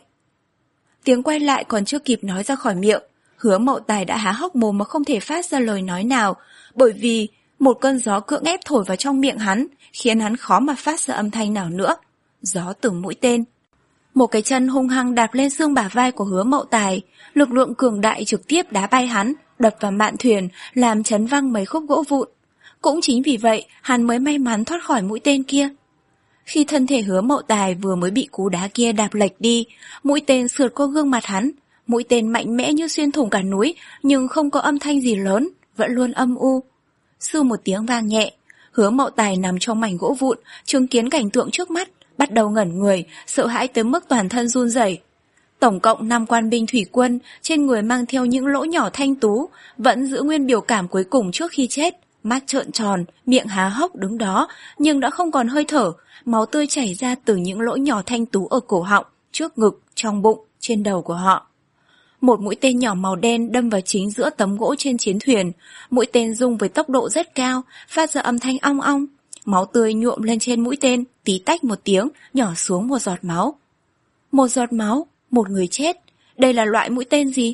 Tiếng quay lại còn chưa kịp nói ra khỏi miệng, Hứa Mậu Tài đã há hốc mồm mà không thể phát ra lời nói nào, bởi vì một cơn gió cưỡng ép thổi vào trong miệng hắn, khiến hắn khó mà phát ra âm thanh nào nữa. Gió từ mũi tên. Một cái chân hung hăng đạp lên xương bả vai của Hứa Mậu Tài, lực lượng cường đại trực tiếp đá bay hắn, đập vào mạn thuyền, làm chấn văng mấy khúc gỗ vụn. Cũng chính vì vậy, hắn mới may mắn thoát khỏi mũi tên kia. Khi thân thể Hứa Mậu Tài vừa mới bị cú đá kia đạp lệch đi, mũi tên sượt qua gương mặt hắn, Mũi tên mạnh mẽ như xuyên thủng cả núi, nhưng không có âm thanh gì lớn, vẫn luôn âm u. Sư một tiếng vang nhẹ, Hứa Mậu Tài nằm trong mảnh gỗ vụn, chứng kiến cảnh tượng trước mắt, bắt đầu ngẩn người, sợ hãi tới mức toàn thân run rẩy. Tổng cộng năm quan binh thủy quân, trên người mang theo những lỗ nhỏ thanh tú, vẫn giữ nguyên biểu cảm cuối cùng trước khi chết, mắt trợn tròn, miệng há hốc đứng đó, nhưng đã không còn hơi thở, máu tươi chảy ra từ những lỗ nhỏ thanh tú ở cổ họng, trước ngực, trong bụng, trên đầu của họ. Một mũi tên nhỏ màu đen đâm vào chính giữa tấm gỗ trên chiến thuyền, mũi tên rung với tốc độ rất cao, phát ra âm thanh ong ong. Máu tươi nhuộm lên trên mũi tên, tí tách một tiếng, nhỏ xuống một giọt máu. Một giọt máu, một người chết. Đây là loại mũi tên gì?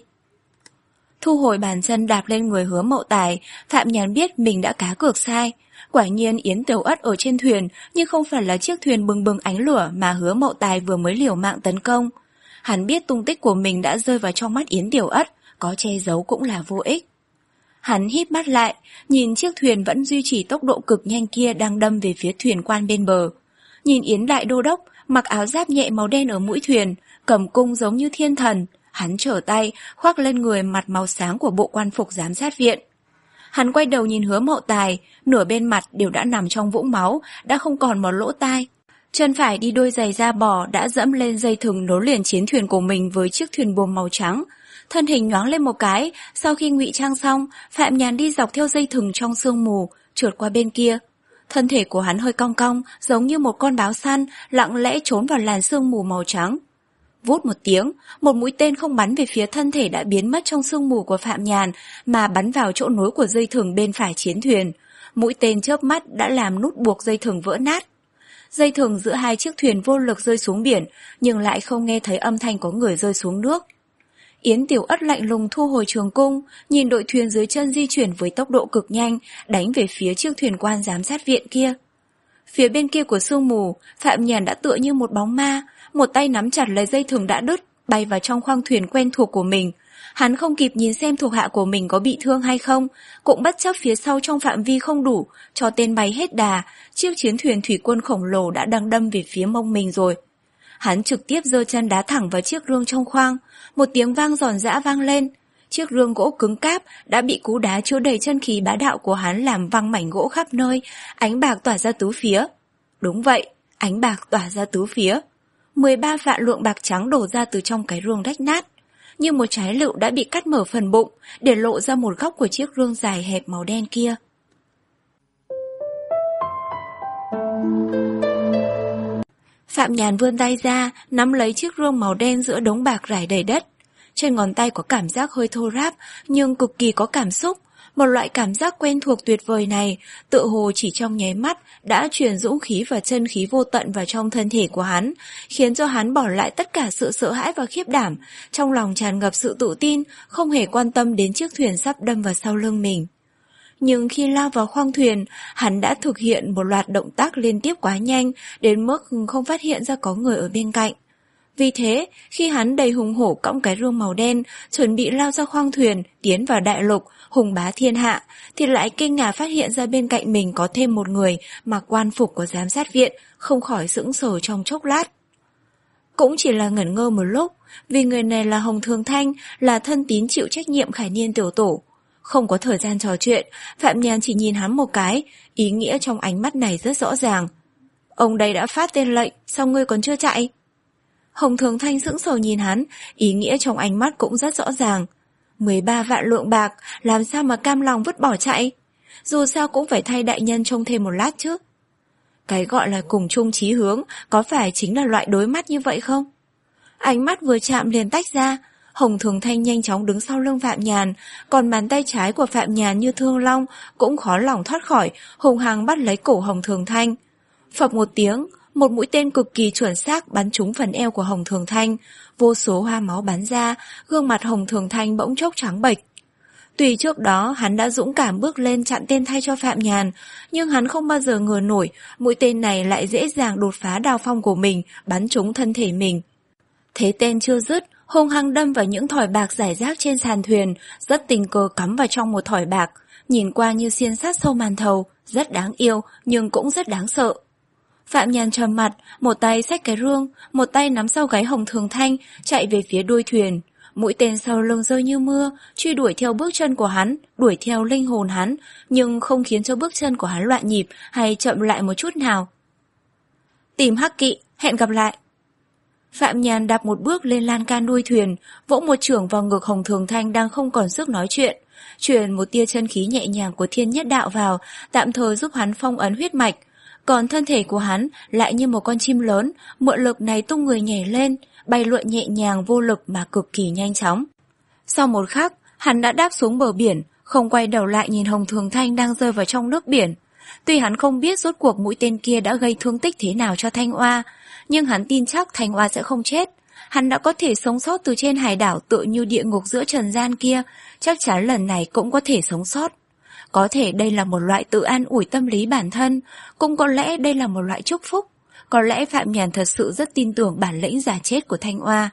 Thu hồi bàn chân đạp lên người Hứa Mậu Tài, Phạm Nhàn biết mình đã cá cược sai. Quả nhiên Yến Tiểu Ất ở trên thuyền, nhưng không phải là chiếc thuyền bừng bừng ánh lửa mà Hứa Mậu Tài vừa mới liều mạng tấn công. Hắn biết tung tích của mình đã rơi vào trong mắt Yến Tiểu Ất, có che giấu cũng là vô ích. Hắn híp mắt lại, nhìn chiếc thuyền vẫn duy trì tốc độ cực nhanh kia đang đâm về phía thuyền quan bên bờ. Nhìn Yến Đại Đô Đốc, mặc áo giáp nhẹ màu đen ở mũi thuyền, cầm cung giống như thiên thần. Hắn trở tay, khoác lên người mặt màu sáng của bộ quan phục giám sát viện. Hắn quay đầu nhìn Hứa Mậu Tài, nửa bên mặt đều đã nằm trong vũng máu, đã không còn một lỗ tai. Chân phải đi đôi giày da bò đã dẫm lên dây thừng nối liền chiến thuyền của mình với chiếc thuyền buồm màu trắng. Thân hình nhoáng lên một cái, sau khi ngụy trang xong, Phạm Nhàn đi dọc theo dây thừng trong sương mù, trượt qua bên kia. Thân thể của hắn hơi cong cong, giống như một con báo săn, lặng lẽ trốn vào làn sương mù màu trắng. Vút một tiếng, một mũi tên không bắn về phía thân thể đã biến mất trong sương mù của Phạm Nhàn, mà bắn vào chỗ nối của dây thừng bên phải chiến thuyền. Mũi tên chớp mắt đã làm nút buộc dây thừng vỡ nát. Dây thừng giữa hai chiếc thuyền vô lực rơi xuống biển, nhưng lại không nghe thấy âm thanh có người rơi xuống nước. Yến Tiểu Ất lạnh lùng thu hồi trường cung, nhìn đội thuyền dưới chân di chuyển với tốc độ cực nhanh, đánh về phía chiếc thuyền quan giám sát viện kia. Phía bên kia của sương mù, Phạm Nhàn đã tựa như một bóng ma, một tay nắm chặt lấy dây thừng đã đứt, bay vào trong khoang thuyền quen thuộc của mình. Hắn không kịp nhìn xem thuộc hạ của mình có bị thương hay không, cũng bất chấp phía sau trong phạm vi không đủ, cho tên bay hết đà, chiếc chiến thuyền thủy quân khổng lồ đã đang đâm về phía mông mình rồi. Hắn trực tiếp giơ chân đá thẳng vào chiếc rương trong khoang, một tiếng vang giòn giã vang lên. Chiếc rương gỗ cứng cáp đã bị cú đá chứa đầy chân khí bá đạo của hắn làm văng mảnh gỗ khắp nơi, ánh bạc tỏa ra tứ phía. Đúng vậy, ánh bạc tỏa ra tứ phía. mười ba vạn lượng bạc trắng đổ ra từ trong cái rương rách nát. Như một trái lựu đã bị cắt mở phần bụng, để lộ ra một góc của chiếc rương dài hẹp màu đen kia. Phạm Nhàn vươn tay ra, nắm lấy chiếc rương màu đen giữa đống bạc rải đầy đất. Trên ngón tay có cảm giác hơi thô ráp, nhưng cực kỳ có cảm xúc. Một loại cảm giác quen thuộc tuyệt vời này, tựa hồ chỉ trong nháy mắt, đã truyền dũng khí và chân khí vô tận vào trong thân thể của hắn, khiến cho hắn bỏ lại tất cả sự sợ hãi và khiếp đảm, trong lòng tràn ngập sự tự tin, không hề quan tâm đến chiếc thuyền sắp đâm vào sau lưng mình. Nhưng khi lao vào khoang thuyền, hắn đã thực hiện một loạt động tác liên tiếp quá nhanh, đến mức không phát hiện ra có người ở bên cạnh. Vì thế, khi hắn đầy hùng hổ cõng cái rương màu đen, chuẩn bị lao ra khoang thuyền, tiến vào đại lục, hùng bá thiên hạ, thì lại kinh ngạc phát hiện ra bên cạnh mình có thêm một người mặc quan phục của giám sát viện, không khỏi sững sờ trong chốc lát. Cũng chỉ là ngẩn ngơ một lúc, vì người này là Hồng Thường Thanh, là thân tín chịu trách nhiệm Khải Niên tiểu tổ. Không có thời gian trò chuyện, Phạm Nhàn chỉ nhìn hắn một cái, ý nghĩa trong ánh mắt này rất rõ ràng. Ông đây đã phát tên lệnh, sao ngươi còn chưa chạy? Hồng Thường Thanh sững sờ nhìn hắn, ý nghĩa trong ánh mắt cũng rất rõ ràng. mười ba vạn lượng bạc, làm sao mà cam lòng vứt bỏ chạy? Dù sao cũng phải thay đại nhân trông thêm một lát chứ. Cái gọi là cùng chung chí hướng, có phải chính là loại đối mắt như vậy không? Ánh mắt vừa chạm liền tách ra, Hồng Thường Thanh nhanh chóng đứng sau lưng Phạm Nhàn, còn bàn tay trái của Phạm Nhàn như thương long, cũng khó lòng thoát khỏi, hùng hăng bắt lấy cổ Hồng Thường Thanh. Phập một tiếng, một mũi tên cực kỳ chuẩn xác bắn trúng phần eo của Hồng Thường Thanh, vô số hoa máu bắn ra, gương mặt Hồng Thường Thanh bỗng chốc trắng bệch. Tuy trước đó hắn đã dũng cảm bước lên chặn tên thay cho Phạm Nhàn, nhưng hắn không bao giờ ngờ nổi mũi tên này lại dễ dàng đột phá đao phong của mình, bắn trúng thân thể mình. Thế tên chưa dứt, hung hăng đâm vào những thỏi bạc rải rác trên sàn thuyền, rất tình cờ cắm vào trong một thỏi bạc, nhìn qua như xiên sắt sâu màn thầu, rất đáng yêu nhưng cũng rất đáng sợ. Phạm Nhàn trầm mặt, một tay xách cái rương, một tay nắm sau gáy Hồng Thường Thanh, chạy về phía đuôi thuyền. Mũi tên sau lưng rơi như mưa, truy đuổi theo bước chân của hắn, đuổi theo linh hồn hắn, nhưng không khiến cho bước chân của hắn loạn nhịp hay chậm lại một chút nào. Tìm Hắc Kỵ, hẹn gặp lại. Phạm Nhàn đạp một bước lên lan can đuôi thuyền, vỗ một chưởng vào ngực Hồng Thường Thanh đang không còn sức nói chuyện, truyền một tia chân khí nhẹ nhàng của Thiên Nhất Đạo vào, tạm thời giúp hắn phong ấn huyết mạch. Còn thân thể của hắn lại như một con chim lớn, mượn lực này tung người nhảy lên, bay lượn nhẹ nhàng vô lực mà cực kỳ nhanh chóng. Sau một khắc, hắn đã đáp xuống bờ biển, không quay đầu lại nhìn Hồng Thường Thanh đang rơi vào trong nước biển. Tuy hắn không biết rốt cuộc mũi tên kia đã gây thương tích thế nào cho Thanh Oa, nhưng hắn tin chắc Thanh Oa sẽ không chết. Hắn đã có thể sống sót từ trên hải đảo tựa như địa ngục giữa trần gian kia, chắc chắn lần này cũng có thể sống sót. Có thể đây là một loại tự an ủi tâm lý bản thân, cũng có lẽ đây là một loại chúc phúc. Có lẽ Phạm Nhàn thật sự rất tin tưởng bản lĩnh giả chết của Thanh Oa.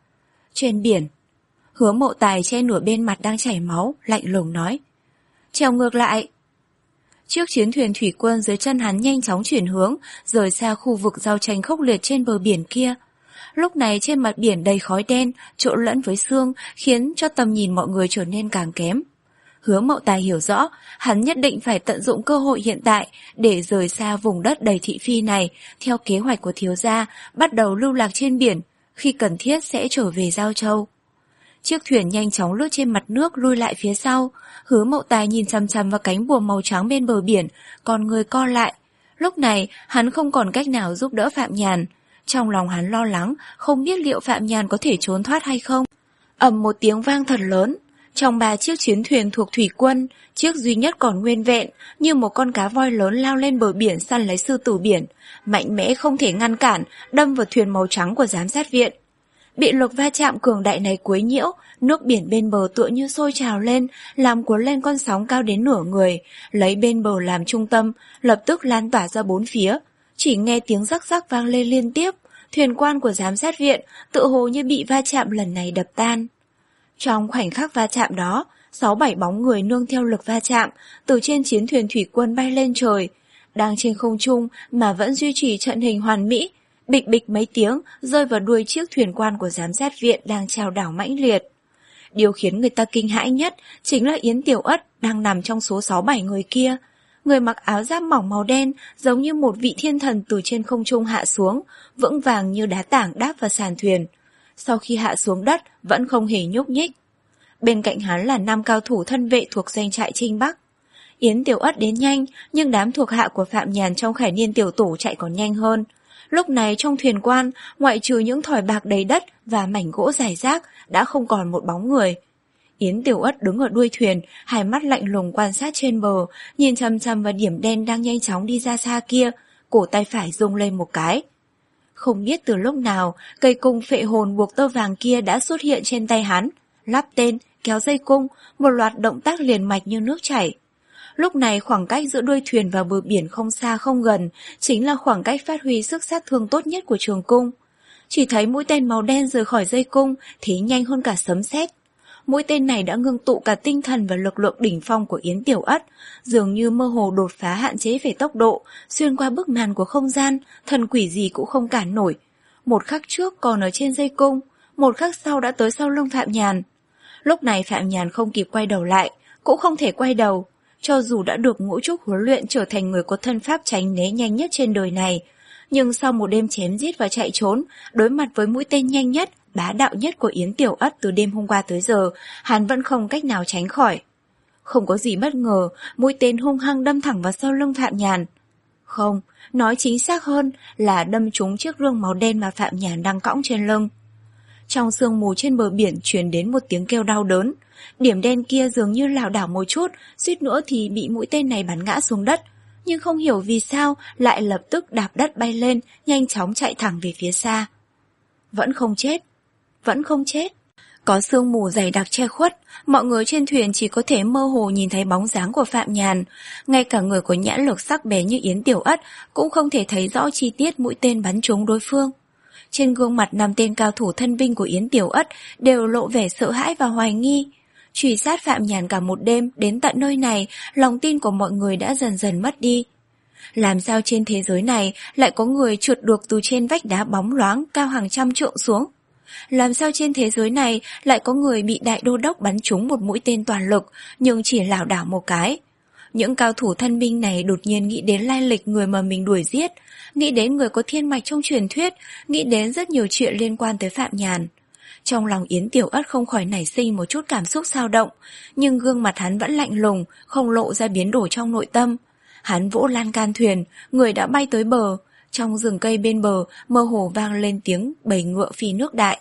Trên biển, Hứa Mộ Tài che nửa bên mặt đang chảy máu, lạnh lùng nói: Trèo ngược lại. Chiếc chiến thuyền thủy quân dưới chân hắn nhanh chóng chuyển hướng, rời xa khu vực giao tranh khốc liệt trên bờ biển kia. Lúc này trên mặt biển đầy khói đen, trộn lẫn với sương, khiến cho tầm nhìn mọi người trở nên càng kém. Hứa Mậu Tài hiểu rõ, hắn nhất định phải tận dụng cơ hội hiện tại để rời xa vùng đất đầy thị phi này, theo kế hoạch của thiếu gia, bắt đầu lưu lạc trên biển, khi cần thiết sẽ trở về Giao Châu. Chiếc thuyền nhanh chóng lướt trên mặt nước lui lại phía sau, Hứa Mậu Tài nhìn chằm chằm vào cánh buồm màu trắng bên bờ biển, còn người co lại. Lúc này, hắn không còn cách nào giúp đỡ Phạm Nhàn. Trong lòng hắn lo lắng, không biết liệu Phạm Nhàn có thể trốn thoát hay không. Ầm một tiếng vang thật lớn. Trong ba chiếc chiến thuyền thuộc thủy quân, chiếc duy nhất còn nguyên vẹn, như một con cá voi lớn lao lên bờ biển săn lấy sư tử biển, mạnh mẽ không thể ngăn cản, đâm vào thuyền màu trắng của giám sát viện. Bị lực va chạm cường đại này quấy nhiễu, nước biển bên bờ tựa như sôi trào lên, làm cuốn lên con sóng cao đến nửa người, lấy bên bờ làm trung tâm, lập tức lan tỏa ra bốn phía. Chỉ nghe tiếng rắc rắc vang lên liên tiếp, thuyền quan của giám sát viện tự hồ như bị va chạm lần này đập tan. Trong khoảnh khắc va chạm đó, sáu bảy bóng người nương theo lực va chạm, từ trên chiến thuyền thủy quân bay lên trời. Đang trên không trung mà vẫn duy trì trận hình hoàn mỹ, bịch bịch mấy tiếng rơi vào đuôi chiếc thuyền quan của giám sát viện đang chao đảo mãnh liệt. Điều khiến người ta kinh hãi nhất chính là Yến Tiểu Ất đang nằm trong số sáu bảy người kia. Người mặc áo giáp mỏng màu đen giống như một vị thiên thần từ trên không trung hạ xuống, vững vàng như đá tảng đáp vào sàn thuyền. Sau khi hạ xuống đất vẫn không hề nhúc nhích. Bên cạnh hắn là năm cao thủ thân vệ thuộc doanh trại Trinh Bắc. Yến Tiểu Ất đến nhanh, nhưng đám thuộc hạ của Phạm Nhàn trong Khải Niên tiểu tổ chạy còn nhanh hơn. Lúc này trong thuyền quan, ngoại trừ những thỏi bạc đầy đất và mảnh gỗ rải rác, đã không còn một bóng người. Yến Tiểu Ất đứng ở đuôi thuyền, hai mắt lạnh lùng quan sát trên bờ, nhìn chằm chằm vào điểm đen đang nhanh chóng đi ra xa kia, cổ tay phải rung lên một cái. Không biết từ lúc nào, cây cung phệ hồn buộc tơ vàng kia đã xuất hiện trên tay hắn, lắp tên, kéo dây cung, một loạt động tác liền mạch như nước chảy. Lúc này khoảng cách giữa đuôi thuyền và bờ biển không xa không gần, chính là khoảng cách phát huy sức sát thương tốt nhất của trường cung. Chỉ thấy mũi tên màu đen rời khỏi dây cung, thế nhanh hơn cả sấm sét. Mũi tên này đã ngưng tụ cả tinh thần và lực lượng đỉnh phong của Yến Tiểu Ất, dường như mơ hồ đột phá hạn chế về tốc độ, xuyên qua bức màn của không gian, thần quỷ gì cũng không cản nổi. Một khắc trước còn ở trên dây cung, một khắc sau đã tới sau lưng Phạm Nhàn. Lúc này Phạm Nhàn không kịp quay đầu lại, cũng không thể quay đầu. Cho dù đã được Ngũ Trúc huấn luyện trở thành người có thân pháp tránh né nhanh nhất trên đời này, nhưng sau một đêm chém giết và chạy trốn, đối mặt với mũi tên nhanh nhất, bá đạo nhất của Yến Tiểu Ất từ đêm hôm qua tới giờ, hắn vẫn không cách nào tránh khỏi. Không có gì bất ngờ, mũi tên hung hăng đâm thẳng vào sau lưng Phạm Nhàn. Không, nói chính xác hơn là đâm trúng chiếc rương màu đen mà Phạm Nhàn đang cõng trên lưng. Trong sương mù trên bờ biển truyền đến một tiếng kêu đau đớn. Điểm đen kia dường như lảo đảo một chút, suýt nữa thì bị mũi tên này bắn ngã xuống đất. Nhưng không hiểu vì sao lại lập tức đạp đất bay lên, nhanh chóng chạy thẳng về phía xa. Vẫn không chết, vẫn không chết. Có sương mù dày đặc che khuất, mọi người trên thuyền chỉ có thể mơ hồ nhìn thấy bóng dáng của Phạm Nhàn. Ngay cả người có nhãn lực sắc bén như Yến Tiểu Ất cũng không thể thấy rõ chi tiết mũi tên bắn trúng đối phương. Trên gương mặt năm tên cao thủ thân binh của Yến Tiểu Ất đều lộ vẻ sợ hãi và hoài nghi. Truy sát Phạm Nhàn cả một đêm đến tận nơi này, lòng tin của mọi người đã dần dần mất đi. Làm sao trên thế giới này lại có người trượt được từ trên vách đá bóng loáng cao hàng trăm trượng xuống? Làm sao trên thế giới này lại có người bị đại đô đốc bắn trúng một mũi tên toàn lực, nhưng chỉ lảo đảo một cái? Những cao thủ thân binh này đột nhiên nghĩ đến lai lịch người mà mình đuổi giết, nghĩ đến người có thiên mạch trong truyền thuyết, nghĩ đến rất nhiều chuyện liên quan tới Phạm Nhàn. Trong lòng Yến Tiểu Ất không khỏi nảy sinh một chút cảm xúc xao động, nhưng gương mặt hắn vẫn lạnh lùng, không lộ ra biến đổi trong nội tâm. Hắn vỗ lan can thuyền, người đã bay tới bờ. Trong rừng cây bên bờ, mơ hồ vang lên tiếng bầy ngựa phi nước đại.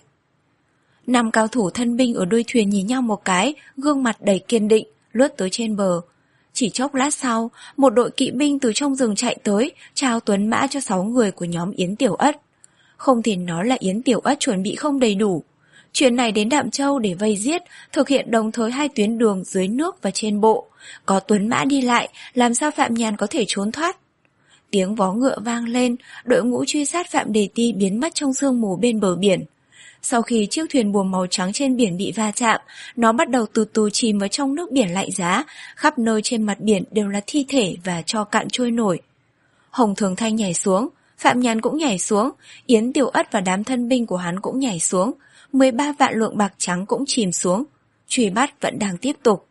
Năm cao thủ thân binh ở đuôi thuyền nhìn nhau một cái, gương mặt đầy kiên định, lướt tới trên bờ. Chỉ chốc lát sau, một đội kỵ binh từ trong rừng chạy tới, trao tuấn mã cho sáu người của nhóm Yến Tiểu Ất. Không thể nói là Yến Tiểu Ất chuẩn bị không đầy đủ. Chuyện này đến Đạm Châu để vây giết, thực hiện đồng thời hai tuyến đường dưới nước và trên bộ. Có tuấn mã đi lại, làm sao Phạm Nhàn có thể trốn thoát? Tiếng vó ngựa vang lên, đội ngũ truy sát Phạm Đề Ti biến mất trong sương mù bên bờ biển. Sau khi chiếc thuyền buồm màu trắng trên biển bị va chạm, nó bắt đầu từ từ chìm vào trong nước biển lạnh giá, khắp nơi trên mặt biển đều là thi thể và tro cạn trôi nổi. Hồng Thường Thanh nhảy xuống, Phạm Nhàn cũng nhảy xuống, Yến Tiểu Ất và đám thân binh của hắn cũng nhảy xuống, mười ba vạn lượng bạc trắng cũng chìm xuống. Truy bắt vẫn đang tiếp tục.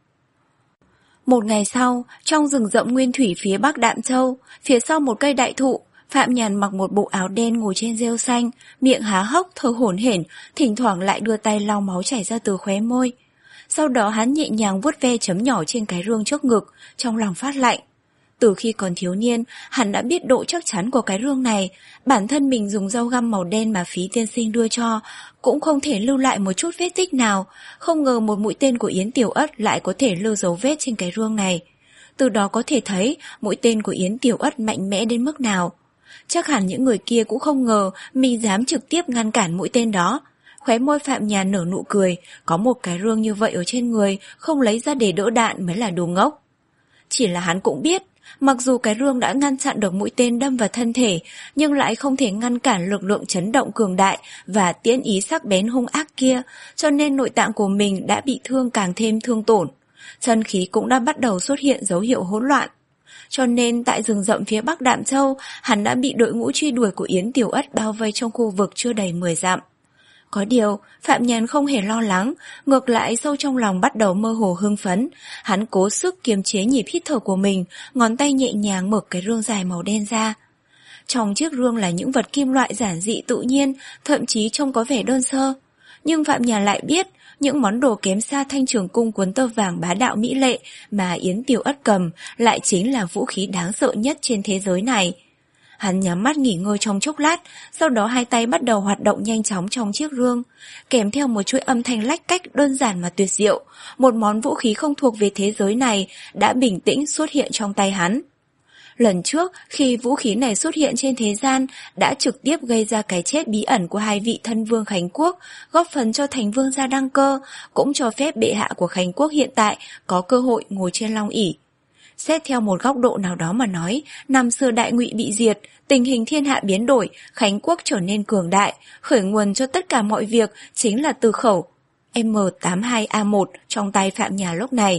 Một ngày sau, trong rừng rậm nguyên thủy phía bắc Đạm Châu, phía sau một cây đại thụ, Phạm Nhàn mặc một bộ áo đen ngồi trên rêu xanh, miệng há hốc thở hổn hển, thỉnh thoảng lại đưa tay lau máu chảy ra từ khóe môi. Sau đó hắn nhẹ nhàng vuốt ve chấm nhỏ trên cái rương trước ngực, trong lòng phát lạnh. Từ khi còn thiếu niên, hắn đã biết độ chắc chắn của cái rương này, bản thân mình dùng dao găm màu đen mà Phí tiên sinh đưa cho, cũng không thể lưu lại một chút vết tích nào, không ngờ một mũi tên của Yến Tiểu Ất lại có thể lưu dấu vết trên cái rương này. Từ đó có thể thấy mũi tên của Yến Tiểu Ất mạnh mẽ đến mức nào. Chắc hẳn những người kia cũng không ngờ mình dám trực tiếp ngăn cản mũi tên đó. Khóe môi Phạm Nhàn nở nụ cười, có một cái rương như vậy ở trên người, không lấy ra để đỡ đạn mới là đồ ngốc. Chỉ là hắn cũng biết, mặc dù cái rương đã ngăn chặn được mũi tên đâm vào thân thể, nhưng lại không thể ngăn cản lực lượng chấn động cường đại và tiễn ý sắc bén hung ác kia, cho nên nội tạng của mình đã bị thương càng thêm thương tổn. Chân khí cũng đã bắt đầu xuất hiện dấu hiệu hỗn loạn. Cho nên tại rừng rậm phía bắc Đạm Châu, hắn đã bị đội ngũ truy đuổi của Yến Tiểu Ất bao vây trong khu vực chưa đầy mười dặm. Có điều, Phạm Nhàn không hề lo lắng, ngược lại sâu trong lòng bắt đầu mơ hồ hưng phấn. Hắn cố sức kiềm chế nhịp hít thở của mình, ngón tay nhẹ nhàng mở cái rương dài màu đen ra. Trong chiếc rương là những vật kim loại giản dị tự nhiên, thậm chí trông có vẻ đơn sơ. Nhưng Phạm Nhàn lại biết, những món đồ kém xa thanh trường cung cuốn tơ vàng bá đạo mỹ lệ mà Yến Tiểu Ất cầm lại chính là vũ khí đáng sợ nhất trên thế giới này. Hắn nhắm mắt nghỉ ngơi trong chốc lát, sau đó hai tay bắt đầu hoạt động nhanh chóng trong chiếc rương, kèm theo một chuỗi âm thanh lách cách đơn giản mà tuyệt diệu, một món vũ khí không thuộc về thế giới này đã bình tĩnh xuất hiện trong tay hắn. Lần trước, khi vũ khí này xuất hiện trên thế gian, đã trực tiếp gây ra cái chết bí ẩn của hai vị thân vương Khánh Quốc, góp phần cho thành vương gia đăng cơ, cũng cho phép bệ hạ của Khánh Quốc hiện tại có cơ hội ngồi trên long ỷ. Xét theo một góc độ nào đó mà nói, năm xưa Đại Ngụy bị diệt, tình hình thiên hạ biến đổi, Khánh Quốc trở nên cường đại, khởi nguồn cho tất cả mọi việc chính là từ khẩu M tám hai A một trong tay Phạm Nhàn lúc này.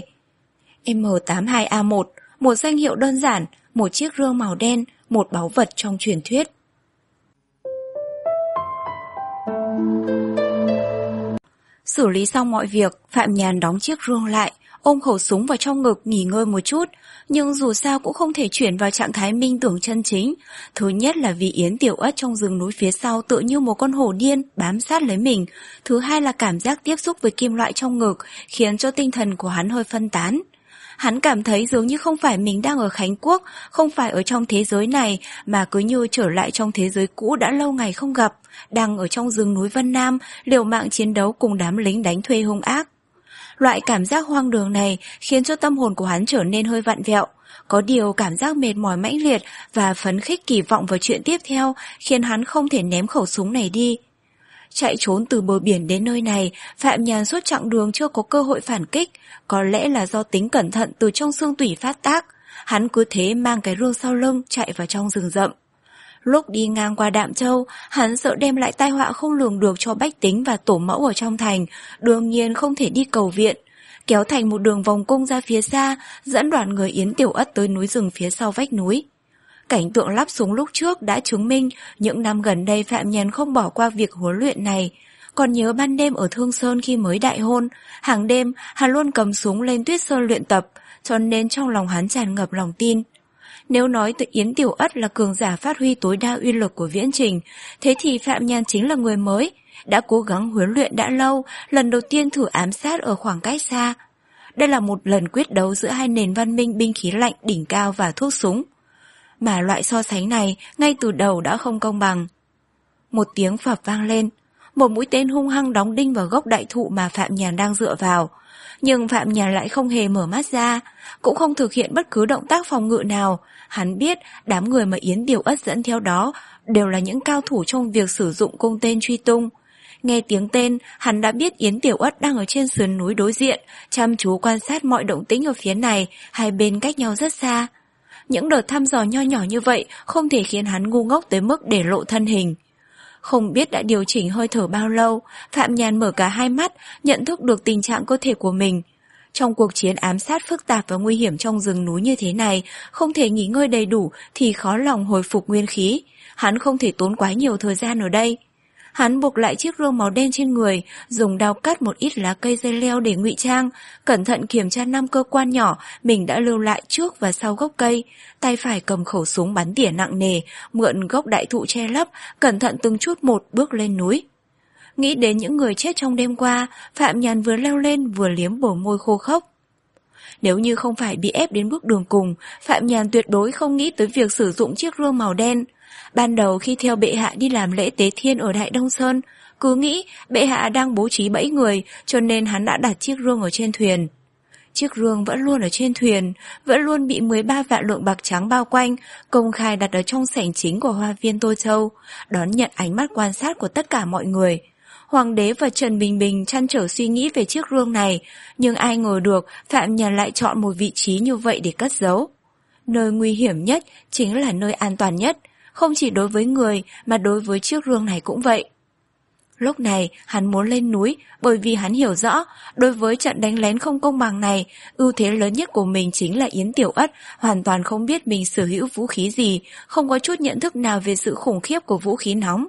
M tám hai A một, một danh hiệu đơn giản, một chiếc rương màu đen, một báu vật trong truyền thuyết. Xử lý xong mọi việc, Phạm Nhàn đóng chiếc rương lại, ôm khẩu súng vào trong ngực nghỉ ngơi một chút, nhưng dù sao cũng không thể chuyển vào trạng thái minh tưởng chân chính. Thứ nhất là vì Yến Tiểu Ất trong rừng núi phía sau tựa như một con hổ điên bám sát lấy mình. Thứ hai là cảm giác tiếp xúc với kim loại trong ngực khiến cho tinh thần của hắn hơi phân tán. Hắn cảm thấy dường như không phải mình đang ở Khánh Quốc, không phải ở trong thế giới này, mà cứ như trở lại trong thế giới cũ đã lâu ngày không gặp, đang ở trong rừng núi Vân Nam, liều mạng chiến đấu cùng đám lính đánh thuê hung ác. Loại cảm giác hoang đường này khiến cho tâm hồn của hắn trở nên hơi vặn vẹo. Có điều cảm giác mệt mỏi mãnh liệt và phấn khích kỳ vọng vào chuyện tiếp theo khiến hắn không thể ném khẩu súng này đi. Chạy trốn từ bờ biển đến nơi này, Phạm Nhàn suốt chặng đường chưa có cơ hội phản kích, có lẽ là do tính cẩn thận từ trong xương tủy phát tác. Hắn cứ thế mang cái rương sau lưng chạy vào trong rừng rậm. Lúc đi ngang qua Đạm Châu, hắn sợ đem lại tai họa không lường được cho bách tính và tổ mẫu ở trong thành, đương nhiên không thể đi cầu viện. Kéo thành một đường vòng cung ra phía xa, dẫn đoàn người Yến Tiểu Ất tới núi rừng phía sau vách núi. Cảnh tượng lắp súng lúc trước đã chứng minh những năm gần đây Phạm Nhàn không bỏ qua việc huấn luyện này. Còn nhớ ban đêm ở Thương Sơn khi mới đại hôn, hàng đêm hắn luôn cầm súng lên Tuyết Sơn luyện tập, cho nên trong lòng hắn tràn ngập lòng tin. Nếu nói tự Yến Tiểu Ất là cường giả phát huy tối đa uy lực của Viễn Trình, thế thì Phạm Nhàn chính là người mới, đã cố gắng huấn luyện đã lâu, lần đầu tiên thử ám sát ở khoảng cách xa. Đây là một lần quyết đấu giữa hai nền văn minh binh khí lạnh đỉnh cao và thuốc súng. Mà loại so sánh này ngay từ đầu đã không công bằng. Một tiếng phập vang lên, một mũi tên hung hăng đóng đinh vào gốc đại thụ mà Phạm Nhàn đang dựa vào. Nhưng Phạm Nhàn lại không hề mở mắt ra, cũng không thực hiện bất cứ động tác phòng ngự nào. Hắn biết đám người mà Yến Tiểu Ất dẫn theo đó đều là những cao thủ trong việc sử dụng cung tên truy tung. Nghe tiếng tên, hắn đã biết Yến Tiểu Ất đang ở trên sườn núi đối diện, chăm chú quan sát mọi động tĩnh ở phía này, hai bên cách nhau rất xa. Những đợt thăm dò nho nhỏ như vậy không thể khiến hắn ngu ngốc tới mức để lộ thân hình. Không biết đã điều chỉnh hơi thở bao lâu, Phạm Nhàn mở cả hai mắt, nhận thức được tình trạng cơ thể của mình. Trong cuộc chiến ám sát phức tạp và nguy hiểm trong rừng núi như thế này, không thể nghỉ ngơi đầy đủ thì khó lòng hồi phục nguyên khí. Hắn không thể tốn quá nhiều thời gian ở đây. Hắn buộc lại chiếc rương màu đen trên người, dùng dao cắt một ít lá cây dây leo để ngụy trang, cẩn thận kiểm tra năm cơ quan nhỏ mình đã lưu lại trước và sau gốc cây. Tay phải cầm khẩu súng bắn tỉa nặng nề, mượn gốc đại thụ che lấp, cẩn thận từng chút một bước lên núi. Nghĩ đến những người chết trong đêm qua, Phạm Nhàn vừa leo lên vừa liếm bờ môi khô khốc. Nếu như không phải bị ép đến bước đường cùng, Phạm Nhàn tuyệt đối không nghĩ tới việc sử dụng chiếc rương màu đen. Ban đầu khi theo bệ hạ đi làm lễ tế thiên ở Đại Đông Sơn, cứ nghĩ bệ hạ đang bố trí bẫy người, cho nên hắn đã đặt chiếc rương ở trên thuyền. Chiếc rương vẫn luôn ở trên thuyền, vẫn luôn bị mười ba vạn lượng bạc trắng bao quanh, công khai đặt ở trong sảnh chính của Hoa viên Tô Châu, đón nhận ánh mắt quan sát của tất cả mọi người. Hoàng đế và Trần Bình Bình trăn trở suy nghĩ về chiếc rương này, nhưng ai ngờ được Phạm Nhàn lại chọn một vị trí như vậy để cất giấu. Nơi nguy hiểm nhất chính là nơi an toàn nhất, không chỉ đối với người mà đối với chiếc rương này cũng vậy. Lúc này hắn muốn lên núi bởi vì hắn hiểu rõ đối với trận đánh lén không công bằng này, ưu thế lớn nhất của mình chính là Yến Tiểu Ất hoàn toàn không biết mình sở hữu vũ khí gì, không có chút nhận thức nào về sự khủng khiếp của vũ khí nóng.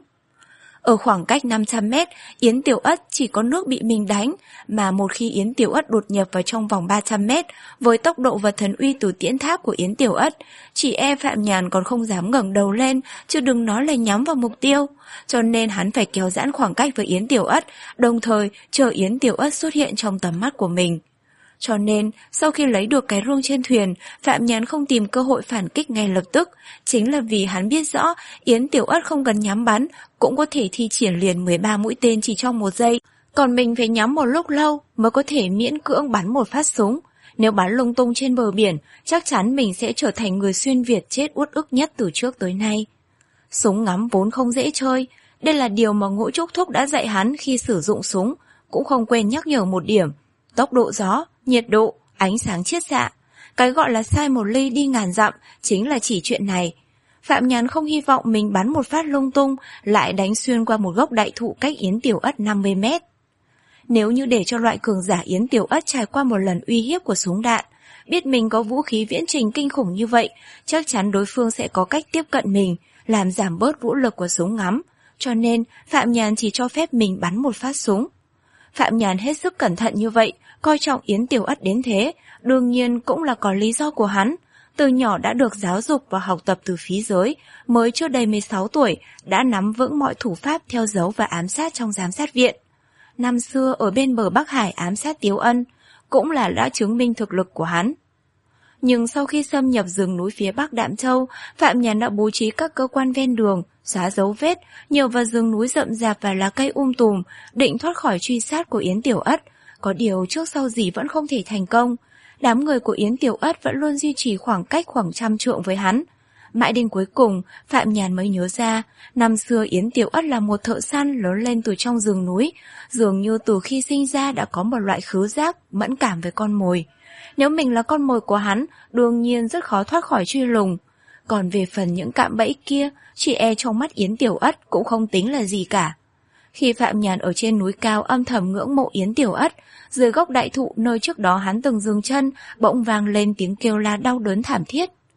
Ở khoảng cách năm trăm mét, Yến Tiểu Ất chỉ có nước bị mình đánh, mà một khi Yến Tiểu Ất đột nhập vào trong vòng ba trăm mét, với tốc độ và thần uy từ tiễn tháp của Yến Tiểu Ất, chỉ e Phạm Nhàn còn không dám ngẩng đầu lên, chứ đừng nói là nhắm vào mục tiêu. Cho nên hắn phải kéo giãn khoảng cách với Yến Tiểu Ất, đồng thời chờ Yến Tiểu Ất xuất hiện trong tầm mắt của mình. Cho nên, sau khi lấy được cái rương trên thuyền, Phạm Nhàn không tìm cơ hội phản kích ngay lập tức, chính là vì hắn biết rõ Yến Tiểu Ất không cần nhắm bắn, cũng có thể thi triển liền mười ba mũi tên chỉ trong một giây, còn mình phải nhắm một lúc lâu mới có thể miễn cưỡng bắn một phát súng. Nếu bắn lung tung trên bờ biển, chắc chắn mình sẽ trở thành người xuyên Việt chết uất ức nhất từ trước tới nay. Súng ngắm vốn không dễ chơi, đây là điều mà Ngũ Trúc Thúc đã dạy hắn khi sử dụng súng, cũng không quên nhắc nhở một điểm: tốc độ gió, nhiệt độ, ánh sáng chiết xạ. Cái gọi là sai một ly đi ngàn dặm chính là chỉ chuyện này. Phạm Nhàn không hy vọng mình bắn một phát lung tung lại đánh xuyên qua một gốc đại thụ cách Yến Tiểu Ất năm mươi mét. Nếu như để cho loại cường giả Yến Tiểu Ất trải qua một lần uy hiếp của súng đạn, biết mình có vũ khí viễn trình kinh khủng như vậy, chắc chắn đối phương sẽ có cách tiếp cận mình, làm giảm bớt vũ lực của súng ngắm. Cho nên Phạm Nhàn chỉ cho phép mình bắn một phát súng. Phạm Nhàn hết sức cẩn thận như vậy, coi trọng Yến Tiểu Ất đến thế, đương nhiên cũng là có lý do của hắn. Từ nhỏ đã được giáo dục và học tập từ phí giới, mới chưa đầy mười sáu tuổi đã nắm vững mọi thủ pháp theo dấu và ám sát trong giám sát viện. Năm xưa ở bên bờ Bắc Hải ám sát Tiếu Ân, cũng là đã chứng minh thực lực của hắn. Nhưng sau khi xâm nhập rừng núi phía Bắc Đạm Châu, Phạm Nhàn đã bố trí các cơ quan ven đường, xóa dấu vết, nhờ vào rừng núi rậm rạp và lá cây um tùm, định thoát khỏi truy sát của Yến Tiểu Ất. Có điều trước sau gì vẫn không thể thành công. Đám người của Yến Tiểu Ất vẫn luôn duy trì khoảng cách khoảng trăm trượng với hắn. Mãi đến cuối cùng, Phạm Nhàn mới nhớ ra, năm xưa Yến Tiểu Ất là một thợ săn lớn lên từ trong rừng núi, dường như từ khi sinh ra đã có một loại khứu giác mẫn cảm với con mồi. Nếu mình là con mồi của hắn, đương nhiên rất khó thoát khỏi truy lùng. Còn về phần những cạm bẫy kia, chỉ e trong mắt Yến Tiểu Ất cũng không tính là gì cả. Khi Phạm Nhàn ở trên núi cao âm thầm ngưỡng mộ Yến Tiểu Ất, dưới gốc đại thụ nơi trước đó hắn từng dừng chân, bỗng vang lên tiếng kêu la đau đớn thảm thiết.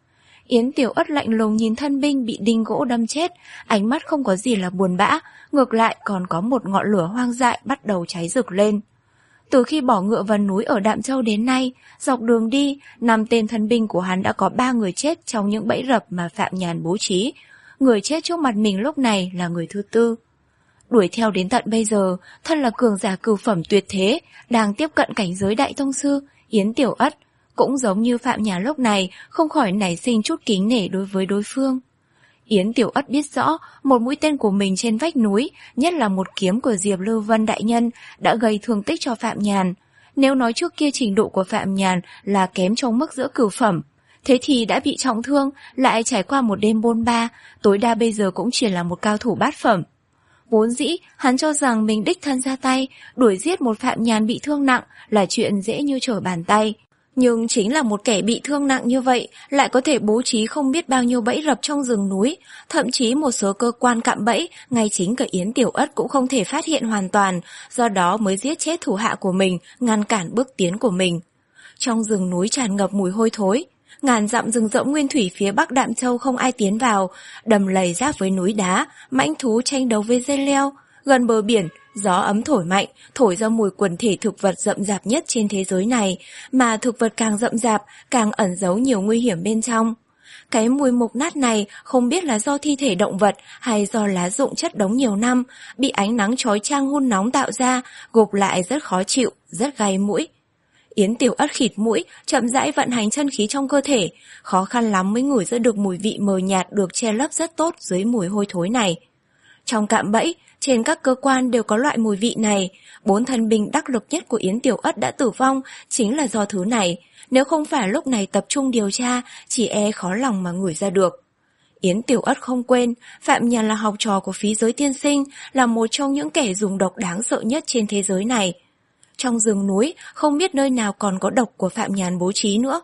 Yến Tiểu Ất lạnh lùng nhìn thân binh bị đinh gỗ đâm chết, ánh mắt không có gì là buồn bã, ngược lại còn có một ngọn lửa hoang dại bắt đầu cháy rực lên. Từ khi bỏ ngựa vào núi ở Đạm Châu đến nay, dọc đường đi, năm tên thân binh của hắn đã có ba người chết trong những bẫy rập mà Phạm Nhàn bố trí. Người chết trước mặt mình lúc này là người thứ tư. Đuổi theo đến tận bây giờ, thân là cường giả cửu phẩm tuyệt thế, đang tiếp cận cảnh giới đại tông sư, Yến Tiểu Ất, cũng giống như Phạm Nhàn lúc này, không khỏi nảy sinh chút kính nể đối với đối phương. Yến Tiểu Ất biết rõ, một mũi tên của mình trên vách núi, nhất là một kiếm của Diệp Lưu Vân đại nhân, đã gây thương tích cho Phạm Nhàn. Nếu nói trước kia trình độ của Phạm Nhàn là kém trong mức giữa cửu phẩm, thế thì đã bị trọng thương, lại trải qua một đêm bôn ba, tối đa bây giờ cũng chỉ là một cao thủ bát phẩm. Vốn dĩ, hắn cho rằng mình đích thân ra tay, đuổi giết một Phạm Nhàn bị thương nặng là chuyện dễ như trở bàn tay. Nhưng chính là một kẻ bị thương nặng như vậy, lại có thể bố trí không biết bao nhiêu bẫy rập trong rừng núi, thậm chí một số cơ quan cạm bẫy, ngay chính cả Yến Tiểu Ất cũng không thể phát hiện hoàn toàn, do đó mới giết chết thủ hạ của mình, ngăn cản bước tiến của mình. Trong rừng núi tràn ngập mùi hôi thối, ngàn dặm rừng rộng nguyên thủy phía bắc Đạm Châu không ai tiến vào, đầm lầy giáp với núi đá, mãnh thú tranh đấu với dây leo, gần bờ biển, gió ấm thổi mạnh, thổi ra mùi quần thể thực vật rậm rạp nhất trên thế giới này, mà thực vật càng rậm rạp, càng ẩn giấu nhiều nguy hiểm bên trong. Cái mùi mục nát này không biết là do thi thể động vật hay do lá rụng chất đống nhiều năm, bị ánh nắng chói chang hun nóng tạo ra, gộp lại rất khó chịu, rất gai mũi. Yến Tiểu Ất khịt mũi, chậm rãi vận hành chân khí trong cơ thể, khó khăn lắm mới ngửi ra được mùi vị mờ nhạt được che lấp rất tốt dưới mùi hôi thối này. Trong cạm bẫy, trên các cơ quan đều có loại mùi vị này, bốn thân binh đắc lực nhất của Yến Tiểu Ất đã tử vong chính là do thứ này, nếu không phải lúc này tập trung điều tra, chỉ e khó lòng mà ngửi ra được. Yến Tiểu Ất không quên, Phạm Nhàn là học trò của Phí Giới Tiên Sinh, là một trong những kẻ dùng độc đáng sợ nhất trên thế giới này. Trong rừng núi, không biết nơi nào còn có độc của Phạm Nhàn bố trí nữa.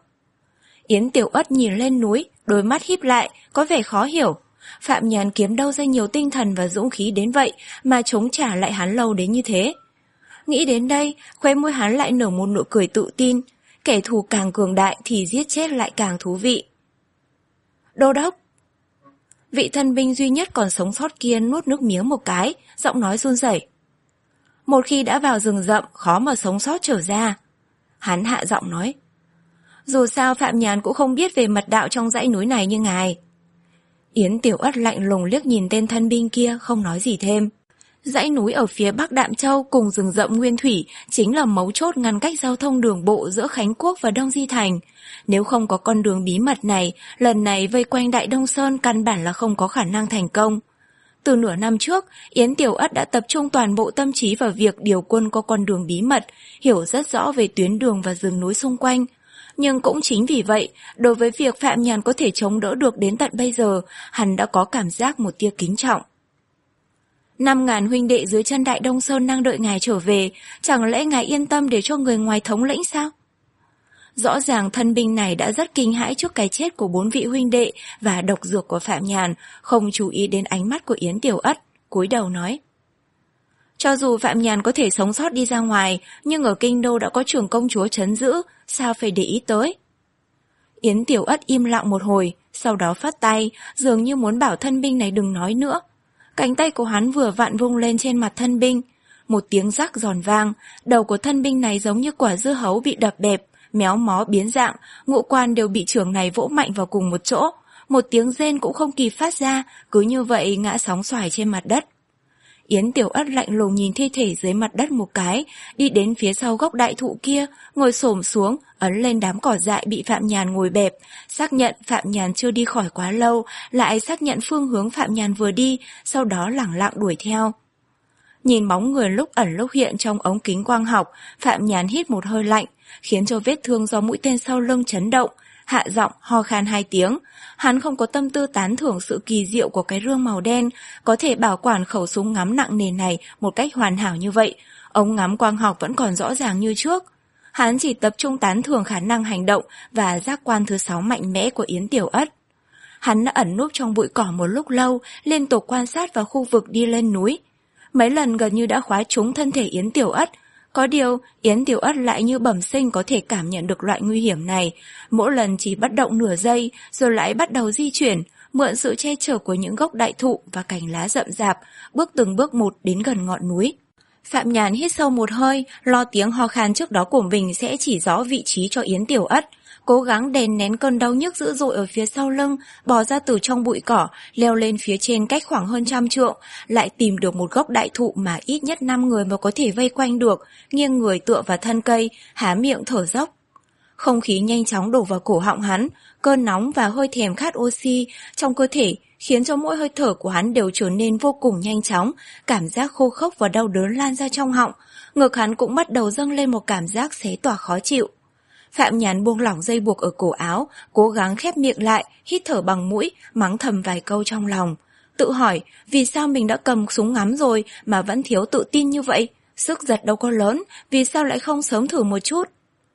Yến Tiểu Ất nhìn lên núi, đôi mắt híp lại, có vẻ khó hiểu. Phạm Nhàn kiếm đâu ra nhiều tinh thần và dũng khí đến vậy mà chống trả lại hắn lâu đến như thế. Nghĩ đến đây, khóe môi hắn lại nở một nụ cười tự tin. Kẻ thù càng cường đại thì giết chết lại càng thú vị. Đô đốc! Vị thân binh duy nhất còn sống sót kia nuốt nước miếng một cái, giọng nói run rẩy. Một khi đã vào rừng rậm, khó mà sống sót trở ra. Hắn hạ giọng nói. Dù sao Phạm Nhàn cũng không biết về mật đạo trong dãy núi này như ngài. Yến Tiểu Ất lạnh lùng liếc nhìn tên thân binh kia, không nói gì thêm. Dãy núi ở phía bắc Đạm Châu cùng rừng rậm nguyên thủy chính là mấu chốt ngăn cách giao thông đường bộ giữa Khánh Quốc và Đông Di Thành. Nếu không có con đường bí mật này, lần này vây quanh Đại Đông Sơn căn bản là không có khả năng thành công. Từ nửa năm trước, Yến Tiểu Ất đã tập trung toàn bộ tâm trí vào việc điều quân qua con đường bí mật, hiểu rất rõ về tuyến đường và rừng núi xung quanh. Nhưng cũng chính vì vậy, đối với việc Phạm Nhàn có thể chống đỡ được đến tận bây giờ, hắn đã có cảm giác một tia kính trọng. Năm ngàn huynh đệ dưới chân Đại Đông Sơn đang đợi ngài trở về, chẳng lẽ ngài yên tâm để cho người ngoài thống lĩnh sao? Rõ ràng thân binh này đã rất kinh hãi trước cái chết của bốn vị huynh đệ và độc dược của Phạm Nhàn, không chú ý đến ánh mắt của Yến Tiểu Ất, cúi đầu nói. Cho dù Phạm Nhàn có thể sống sót đi ra ngoài, nhưng ở kinh đô đã có trưởng công chúa trấn giữ, sao phải để ý tới? Yến Tiểu Ất im lặng một hồi, sau đó phất tay, dường như muốn bảo thân binh này đừng nói nữa. Cánh tay của hắn vừa vặn vung lên trên mặt thân binh. Một tiếng rắc giòn vang, đầu của thân binh này giống như quả dưa hấu bị đập bẹp, méo mó biến dạng, ngũ quan đều bị chưởng này vỗ mạnh vào cùng một chỗ. Một tiếng rên cũng không kịp phát ra, cứ như vậy ngã sóng xoài trên mặt đất. Yến Tiểu Ất lạnh lùng nhìn thi thể dưới mặt đất một cái, đi đến phía sau gốc đại thụ kia, ngồi xổm xuống, ấn lên đám cỏ dại bị Phạm Nhàn ngồi bẹp, xác nhận Phạm Nhàn chưa đi khỏi quá lâu, lại xác nhận phương hướng Phạm Nhàn vừa đi, sau đó lẳng lặng đuổi theo. Nhìn bóng người lúc ẩn lúc hiện trong ống kính quang học, Phạm Nhàn hít một hơi lạnh, khiến cho vết thương do mũi tên sau lưng chấn động, hạ giọng ho khan hai tiếng. Hắn không có tâm tư tán thưởng sự kỳ diệu của cái rương màu đen, có thể bảo quản khẩu súng ngắm nặng nề này một cách hoàn hảo như vậy. Ống ngắm quang học vẫn còn rõ ràng như trước. Hắn chỉ tập trung tán thưởng khả năng hành động và giác quan thứ sáu mạnh mẽ của Yến Tiểu Ất. Hắn đã ẩn núp trong bụi cỏ một lúc lâu, liên tục quan sát vào khu vực đi lên núi. Mấy lần gần như đã khóa trúng thân thể Yến Tiểu Ất, Có điều, Yến Tiểu Ất lại như bẩm sinh có thể cảm nhận được loại nguy hiểm này. Mỗi lần chỉ bất động nửa giây, rồi lại bắt đầu di chuyển, mượn sự che chở của những gốc đại thụ và cành lá rậm rạp, bước từng bước một đến gần ngọn núi. Phạm Nhàn hít sâu một hơi, lo tiếng ho khan trước đó của mình sẽ chỉ rõ vị trí cho Yến Tiểu Ất. Cố gắng đè nén cơn đau nhức dữ dội ở phía sau lưng, bò ra từ trong bụi cỏ, leo lên phía trên cách khoảng hơn trăm trượng, lại tìm được một gốc đại thụ mà ít nhất năm người mới có thể vây quanh được, nghiêng người tựa vào thân cây, há miệng thở dốc. Không khí nhanh chóng đổ vào cổ họng hắn, cơn nóng và hơi thèm khát oxy trong cơ thể khiến cho mỗi hơi thở của hắn đều trở nên vô cùng nhanh chóng, cảm giác khô khốc và đau đớn lan ra trong họng, ngực hắn cũng bắt đầu dâng lên một cảm giác xé tỏa khó chịu. Phạm Nhàn buông lỏng dây buộc ở cổ áo, cố gắng khép miệng lại, hít thở bằng mũi, mắng thầm vài câu trong lòng. Tự hỏi, vì sao mình đã cầm súng ngắm rồi mà vẫn thiếu tự tin như vậy? Sức giật đâu có lớn, vì sao lại không sớm thử một chút?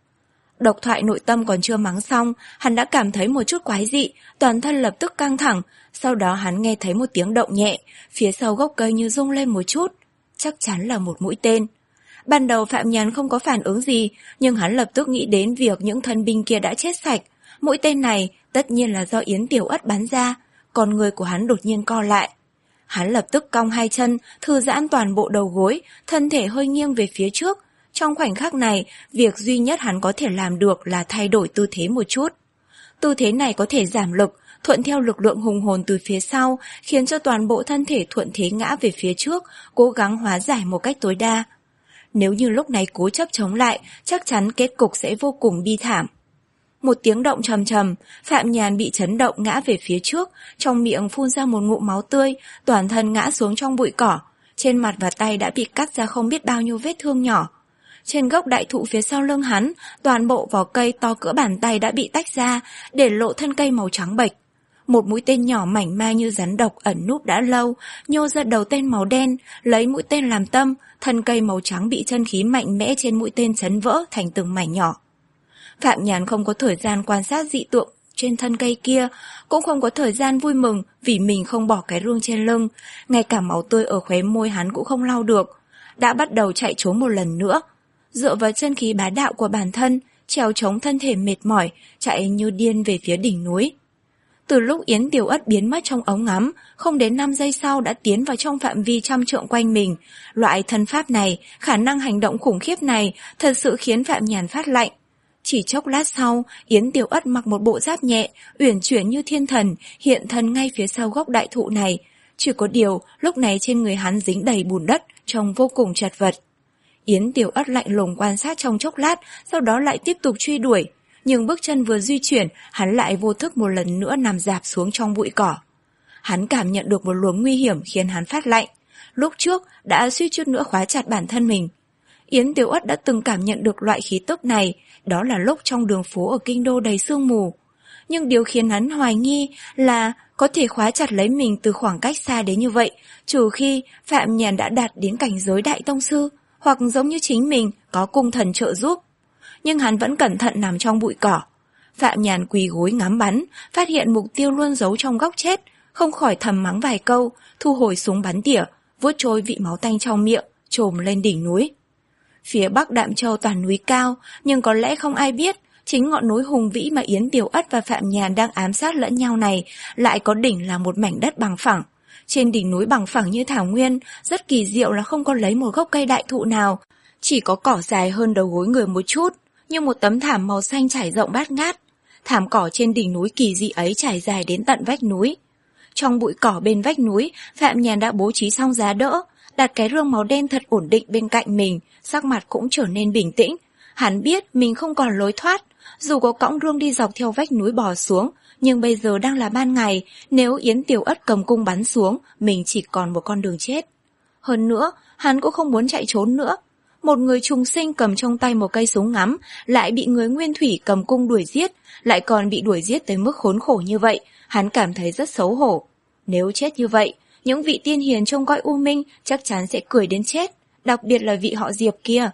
Độc thoại nội tâm còn chưa mắng xong, hắn đã cảm thấy một chút quái dị, toàn thân lập tức căng thẳng. Sau đó hắn nghe thấy một tiếng động nhẹ, phía sau gốc cây như rung lên một chút. Chắc chắn là một mũi tên. Ban đầu Phạm Nhàn không có phản ứng gì, nhưng hắn lập tức nghĩ đến việc những thân binh kia đã chết sạch. Mũi tên này tất nhiên là do Yến Tiểu Ất bắn ra, còn người của hắn đột nhiên co lại. Hắn lập tức cong hai chân, thư giãn toàn bộ đầu gối, thân thể hơi nghiêng về phía trước. Trong khoảnh khắc này, việc duy nhất hắn có thể làm được là thay đổi tư thế một chút. Tư thế này có thể giảm lực, thuận theo lực lượng hùng hồn từ phía sau, khiến cho toàn bộ thân thể thuận thế ngã về phía trước, cố gắng hóa giải một cách tối đa. Nếu như lúc này cố chấp chống lại, chắc chắn kết cục sẽ vô cùng bi thảm. Một tiếng động trầm trầm, Phạm Nhàn bị chấn động ngã về phía trước, trong miệng phun ra một ngụm máu tươi, toàn thân ngã xuống trong bụi cỏ. Trên mặt và tay đã bị cắt ra không biết bao nhiêu vết thương nhỏ. Trên gốc đại thụ phía sau lưng hắn, toàn bộ vỏ cây to cỡ bàn tay đã bị tách ra, để lộ thân cây màu trắng bệch. Một mũi tên nhỏ mảnh mai như rắn độc ẩn núp đã lâu, nhô ra đầu tên màu đen, lấy mũi tên làm tâm, thân cây màu trắng bị chân khí mạnh mẽ trên mũi tên chấn vỡ thành từng mảnh nhỏ. Phạm Nhàn không có thời gian quan sát dị tượng trên thân cây kia, cũng không có thời gian vui mừng vì mình không bỏ cái rương trên lưng, ngay cả máu tươi ở khóe môi hắn cũng không lau được. Đã bắt đầu chạy trốn một lần nữa. Dựa vào chân khí bá đạo của bản thân, trèo chống thân thể mệt mỏi, chạy như điên về phía đỉnh núi. Từ lúc Yến Tiểu Ất biến mất trong ống ngắm, không đến năm giây sau đã tiến vào trong phạm vi trăm trượng quanh mình. Loại thân pháp này, khả năng hành động khủng khiếp này thật sự khiến Phạm Nhàn phát lạnh. Chỉ chốc lát sau, Yến Tiểu Ất mặc một bộ giáp nhẹ, uyển chuyển như thiên thần, hiện thân ngay phía sau gốc đại thụ này. Chỉ có điều, lúc này trên người hắn dính đầy bùn đất, trông vô cùng chật vật. Yến Tiểu Ất lạnh lùng quan sát trong chốc lát, sau đó lại tiếp tục truy đuổi. Nhưng bước chân vừa di chuyển, hắn lại vô thức một lần nữa nằm rạp xuống trong bụi cỏ. Hắn cảm nhận được một luồng nguy hiểm khiến hắn phát lạnh. Lúc trước đã suýt chút nữa khóa chặt bản thân mình. Yến Tiểu Ất đã từng cảm nhận được loại khí tức này, đó là lúc trong đường phố ở kinh đô đầy sương mù. Nhưng điều khiến hắn hoài nghi là có thể khóa chặt lấy mình từ khoảng cách xa đến như vậy, trừ khi Phạm Nhàn đã đạt đến cảnh giới đại tông sư, hoặc giống như chính mình có cung thần trợ giúp. Nhưng hắn vẫn cẩn thận nằm trong bụi cỏ. Phạm Nhàn quỳ gối ngắm bắn, phát hiện mục tiêu luôn giấu trong góc chết, không khỏi thầm mắng vài câu, thu hồi súng bắn tỉa, vuốt trôi vị máu tanh trong miệng, trồm lên đỉnh núi. Phía bắc Đạm Châu toàn núi cao, nhưng có lẽ không ai biết, chính ngọn núi hùng vĩ mà Yến Tiểu Ất và Phạm Nhàn đang ám sát lẫn nhau này lại có đỉnh là một mảnh đất bằng phẳng. Trên đỉnh núi bằng phẳng như thảo nguyên, rất kỳ diệu là không có lấy một gốc cây đại thụ nào, chỉ có cỏ dài hơn đầu gối người một chút, như một tấm thảm màu xanh trải rộng bát ngát. Thảm cỏ trên đỉnh núi kỳ dị ấy trải dài đến tận vách núi. Trong bụi cỏ bên vách núi, Phạm Nhàn đã bố trí xong giá đỡ, đặt cái rương màu đen thật ổn định bên cạnh mình, sắc mặt cũng trở nên bình tĩnh. Hắn biết mình không còn lối thoát, dù có cõng rương đi dọc theo vách núi bò xuống, nhưng bây giờ đang là ban ngày, nếu Yến Tiểu Ất cầm cung bắn xuống, mình chỉ còn một con đường chết. Hơn nữa, hắn cũng không muốn chạy trốn nữa. Một người trùng sinh cầm trong tay một cây súng ngắm, lại bị người nguyên thủy cầm cung đuổi giết, lại còn bị đuổi giết tới mức khốn khổ như vậy, hắn cảm thấy rất xấu hổ. Nếu chết như vậy, những vị tiên hiền trông coi U Minh chắc chắn sẽ cười đến chết, đặc biệt là vị họ Diệp kia.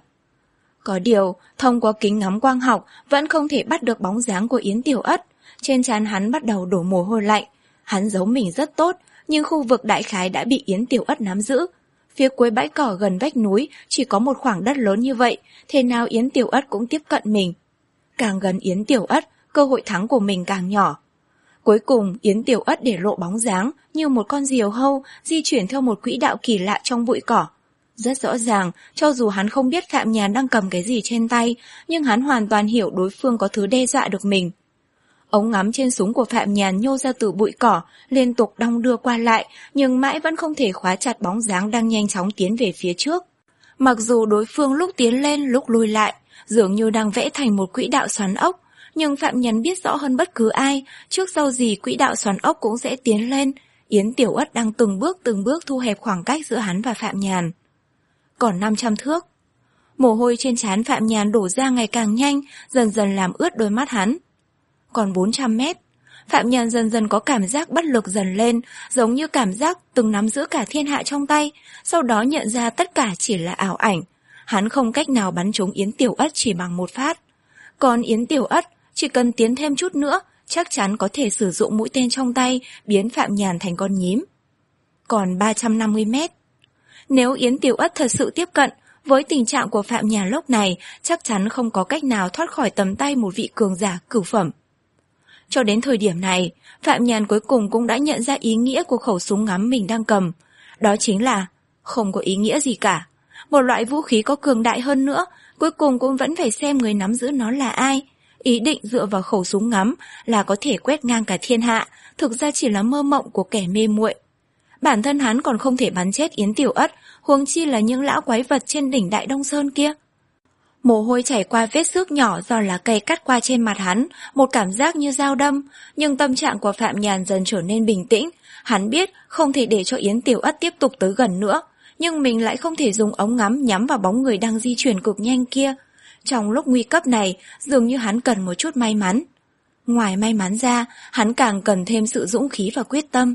Có điều, thông qua kính ngắm quang học vẫn không thể bắt được bóng dáng của Yến Tiểu Ất. Trên trán hắn bắt đầu đổ mồ hôi lạnh. Hắn giấu mình rất tốt, nhưng khu vực đại khái đã bị Yến Tiểu Ất nắm giữ. Phía cuối bãi cỏ gần vách núi chỉ có một khoảng đất lớn như vậy, thế nào Yến Tiểu Ất cũng tiếp cận mình. Càng gần Yến Tiểu Ất, cơ hội thắng của mình càng nhỏ. Cuối cùng Yến Tiểu Ất để lộ bóng dáng như một con diều hâu di chuyển theo một quỹ đạo kỳ lạ trong bụi cỏ. Rất rõ ràng, cho dù hắn không biết Phạm Nhàn đang cầm cái gì trên tay, nhưng hắn hoàn toàn hiểu đối phương có thứ đe dọa được mình. Ống ngắm trên súng của Phạm Nhàn nhô ra từ bụi cỏ, liên tục đong đưa qua lại, nhưng mãi vẫn không thể khóa chặt bóng dáng đang nhanh chóng tiến về phía trước. Mặc dù đối phương lúc tiến lên lúc lùi lại, dường như đang vẽ thành một quỹ đạo xoắn ốc, nhưng Phạm Nhàn biết rõ hơn bất cứ ai, trước sau gì quỹ đạo xoắn ốc cũng sẽ tiến lên. Yến Tiểu Ất đang từng bước từng bước thu hẹp khoảng cách giữa hắn và Phạm Nhàn. Còn năm trăm thước. Mồ hôi trên trán Phạm Nhàn đổ ra ngày càng nhanh, dần dần làm ướt đôi mắt hắn. Còn bốn trăm mét. Phạm Nhàn dần dần có cảm giác bất lực dần lên, giống như cảm giác từng nắm giữ cả thiên hạ trong tay, sau đó nhận ra tất cả chỉ là ảo ảnh. Hắn không cách nào bắn trúng Yến Tiểu Ất chỉ bằng một phát. Còn Yến Tiểu Ất, chỉ cần tiến thêm chút nữa, chắc chắn có thể sử dụng mũi tên trong tay, biến Phạm Nhàn thành con nhím. Còn ba trăm năm mươi mét. Nếu Yến Tiểu Ất thật sự tiếp cận, với tình trạng của Phạm Nhàn lúc này, chắc chắn không có cách nào thoát khỏi tầm tay một vị cường giả cửu phẩm. Cho đến thời điểm này, Phạm Nhàn cuối cùng cũng đã nhận ra ý nghĩa của khẩu súng ngắm mình đang cầm. Đó chính là không có ý nghĩa gì cả. Một loại vũ khí có cường đại hơn nữa, cuối cùng cũng vẫn phải xem người nắm giữ nó là ai. Ý định dựa vào khẩu súng ngắm là có thể quét ngang cả thiên hạ, thực ra chỉ là mơ mộng của kẻ mê muội. Bản thân hắn còn không thể bắn chết Yến Tiểu Ất, huống chi là những lão quái vật trên đỉnh Đại Đông Sơn kia. Mồ hôi chảy qua vết xước nhỏ do lá cây cắt qua trên mặt hắn, một cảm giác như dao đâm, nhưng tâm trạng của Phạm Nhàn dần trở nên bình tĩnh. Hắn biết không thể để cho Yến Tiểu Ất tiếp tục tới gần nữa, nhưng mình lại không thể dùng ống ngắm nhắm vào bóng người đang di chuyển cực nhanh kia. Trong lúc nguy cấp này, dường như hắn cần một chút may mắn. Ngoài may mắn ra, hắn càng cần thêm sự dũng khí và quyết tâm.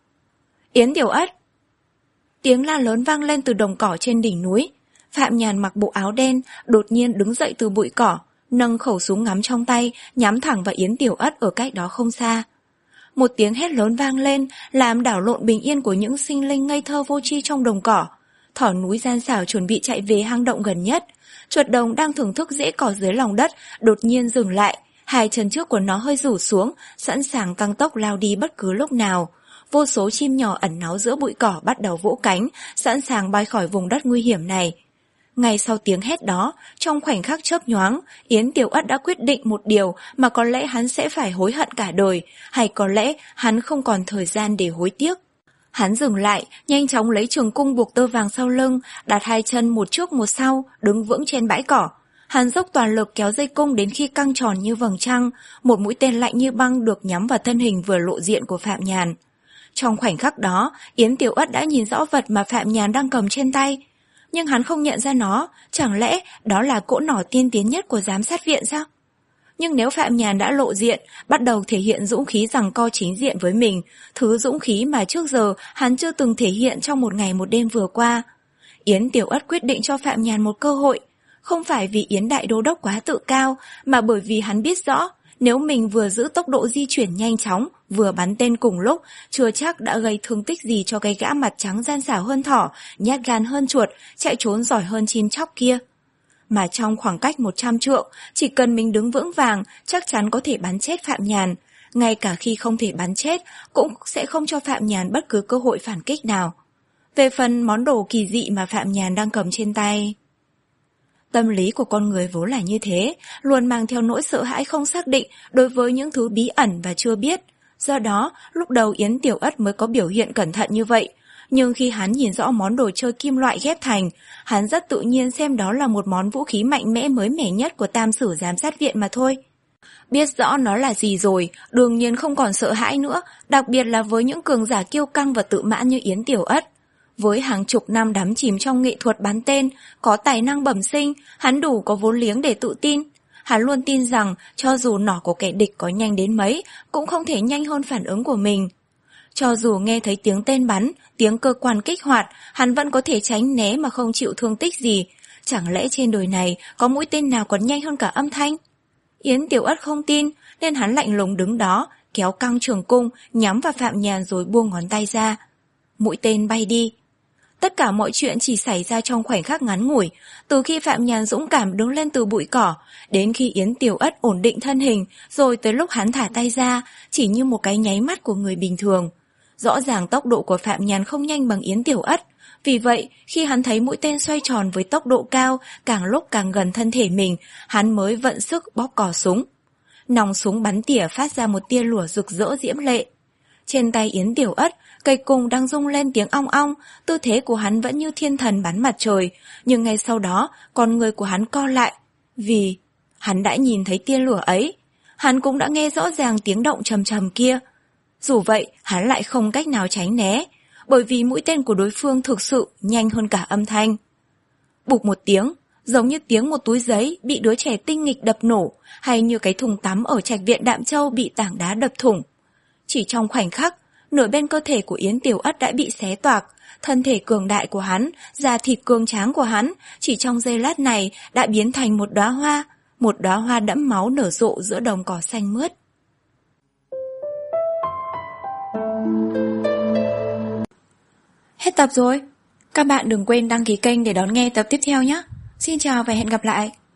Yến Tiểu Ất! Tiếng la lớn vang lên từ đồng cỏ trên đỉnh núi. Phạm Nhàn mặc bộ áo đen, đột nhiên đứng dậy từ bụi cỏ, nâng khẩu súng ngắm trong tay, nhắm thẳng vào Yến Tiểu Ất ở cách đó không xa. Một tiếng hét lớn vang lên, làm đảo lộn bình yên của những sinh linh ngây thơ vô tri trong đồng cỏ. Thỏ núi gian xảo chuẩn bị chạy về hang động gần nhất. Chuột đồng đang thưởng thức rễ cỏ dưới lòng đất, đột nhiên dừng lại, hai chân trước của nó hơi rủ xuống, sẵn sàng tăng tốc lao đi bất cứ lúc nào. Vô số chim nhỏ ẩn náu giữa bụi cỏ bắt đầu vỗ cánh, sẵn sàng bay khỏi vùng đất nguy hiểm này. Ngay sau tiếng hét đó, trong khoảnh khắc chớp nhoáng, Yến Tiểu Ất đã quyết định một điều mà có lẽ hắn sẽ phải hối hận cả đời, hay có lẽ hắn không còn thời gian để hối tiếc. Hắn dừng lại, nhanh chóng lấy trường cung buộc tơ vàng sau lưng, đặt hai chân một trước một sau, đứng vững trên bãi cỏ. Hắn dốc toàn lực kéo dây cung đến khi căng tròn như vầng trăng, một mũi tên lạnh như băng được nhắm vào thân hình vừa lộ diện của Phạm Nhàn. Trong khoảnh khắc đó, Yến Tiểu Ất đã nhìn rõ vật mà Phạm Nhàn đang cầm trên tay. Nhưng hắn không nhận ra nó, chẳng lẽ đó là cỗ nỏ tiên tiến nhất của giám sát viện sao? Nhưng nếu Phạm Nhàn đã lộ diện, bắt đầu thể hiện dũng khí giằng co chính diện với mình, thứ dũng khí mà trước giờ hắn chưa từng thể hiện trong một ngày một đêm vừa qua. Yến Tiểu Ất quyết định cho Phạm Nhàn một cơ hội, không phải vì Yến Đại Đô Đốc quá tự cao, mà bởi vì hắn biết rõ, nếu mình vừa giữ tốc độ di chuyển nhanh chóng, vừa bắn tên cùng lúc, chưa chắc đã gây thương tích gì cho cái gã mặt trắng gian xảo hơn thỏ, nhát gan hơn chuột, chạy trốn giỏi hơn chim chóc kia. Mà trong khoảng cách một trăm trượng, chỉ cần mình đứng vững vàng, chắc chắn có thể bắn chết Phạm Nhàn. Ngay cả khi không thể bắn chết, cũng sẽ không cho Phạm Nhàn bất cứ cơ hội phản kích nào. Về phần món đồ kỳ dị mà Phạm Nhàn đang cầm trên tay... Tâm lý của con người vốn là như thế, luôn mang theo nỗi sợ hãi không xác định đối với những thứ bí ẩn và chưa biết. Do đó, lúc đầu Yến Tiểu Ất mới có biểu hiện cẩn thận như vậy. Nhưng khi hắn nhìn rõ món đồ chơi kim loại ghép thành, hắn rất tự nhiên xem đó là một món vũ khí mạnh mẽ mới mẻ nhất của Tam Sử Giám sát viện mà thôi. Biết rõ nó là gì rồi, đương nhiên không còn sợ hãi nữa, đặc biệt là với những cường giả kiêu căng và tự mãn như Yến Tiểu Ất. Với hàng chục năm đắm chìm trong nghệ thuật bắn tên, có tài năng bẩm sinh, hắn đủ có vốn liếng để tự tin. Hắn luôn tin rằng cho dù nỏ của kẻ địch có nhanh đến mấy, cũng không thể nhanh hơn phản ứng của mình. Cho dù nghe thấy tiếng tên bắn, tiếng cơ quan kích hoạt, hắn vẫn có thể tránh né mà không chịu thương tích gì. Chẳng lẽ trên đời này có mũi tên nào còn nhanh hơn cả âm thanh? Yến Tiểu Ất không tin, nên hắn lạnh lùng đứng đó, kéo căng trường cung, nhắm vào Phạm Nhàn rồi buông ngón tay ra. Mũi tên bay đi. Tất cả mọi chuyện chỉ xảy ra trong khoảnh khắc ngắn ngủi, từ khi Phạm Nhàn dũng cảm đứng lên từ bụi cỏ, đến khi Yến Tiểu Ất ổn định thân hình, rồi tới lúc hắn thả tay ra, chỉ như một cái nháy mắt của người bình thường. Rõ ràng tốc độ của Phạm Nhàn không nhanh bằng Yến Tiểu Ất, vì vậy khi hắn thấy mũi tên xoay tròn với tốc độ cao, càng lúc càng gần thân thể mình, hắn mới vận sức bóp cò súng. Nòng súng bắn tỉa phát ra một tia lửa rực rỡ diễm lệ. Trên tay Yến Tiểu Ất, cây cung đang rung lên tiếng ong ong, tư thế của hắn vẫn như thiên thần bắn mặt trời, nhưng ngay sau đó, con người của hắn co lại, vì hắn đã nhìn thấy tia lửa ấy, hắn cũng đã nghe rõ ràng tiếng động trầm trầm kia. Dù vậy, hắn lại không cách nào tránh né, bởi vì mũi tên của đối phương thực sự nhanh hơn cả âm thanh. Bụp một tiếng, giống như tiếng một túi giấy bị đứa trẻ tinh nghịch đập nổ, hay như cái thùng tắm ở trạch viện Đạm Châu bị tảng đá đập thủng. Chỉ trong khoảnh khắc, nửa bên cơ thể của Yến Tiểu Ất đã bị xé toạc, thân thể cường đại của hắn, da thịt cường tráng của hắn, chỉ trong giây lát này đã biến thành một đóa hoa, một đóa hoa đẫm máu nở rộ giữa đồng cỏ xanh mướt. Hết tập rồi. Các bạn đừng quên đăng ký kênh để đón nghe tập tiếp theo nhé. Xin chào và hẹn gặp lại.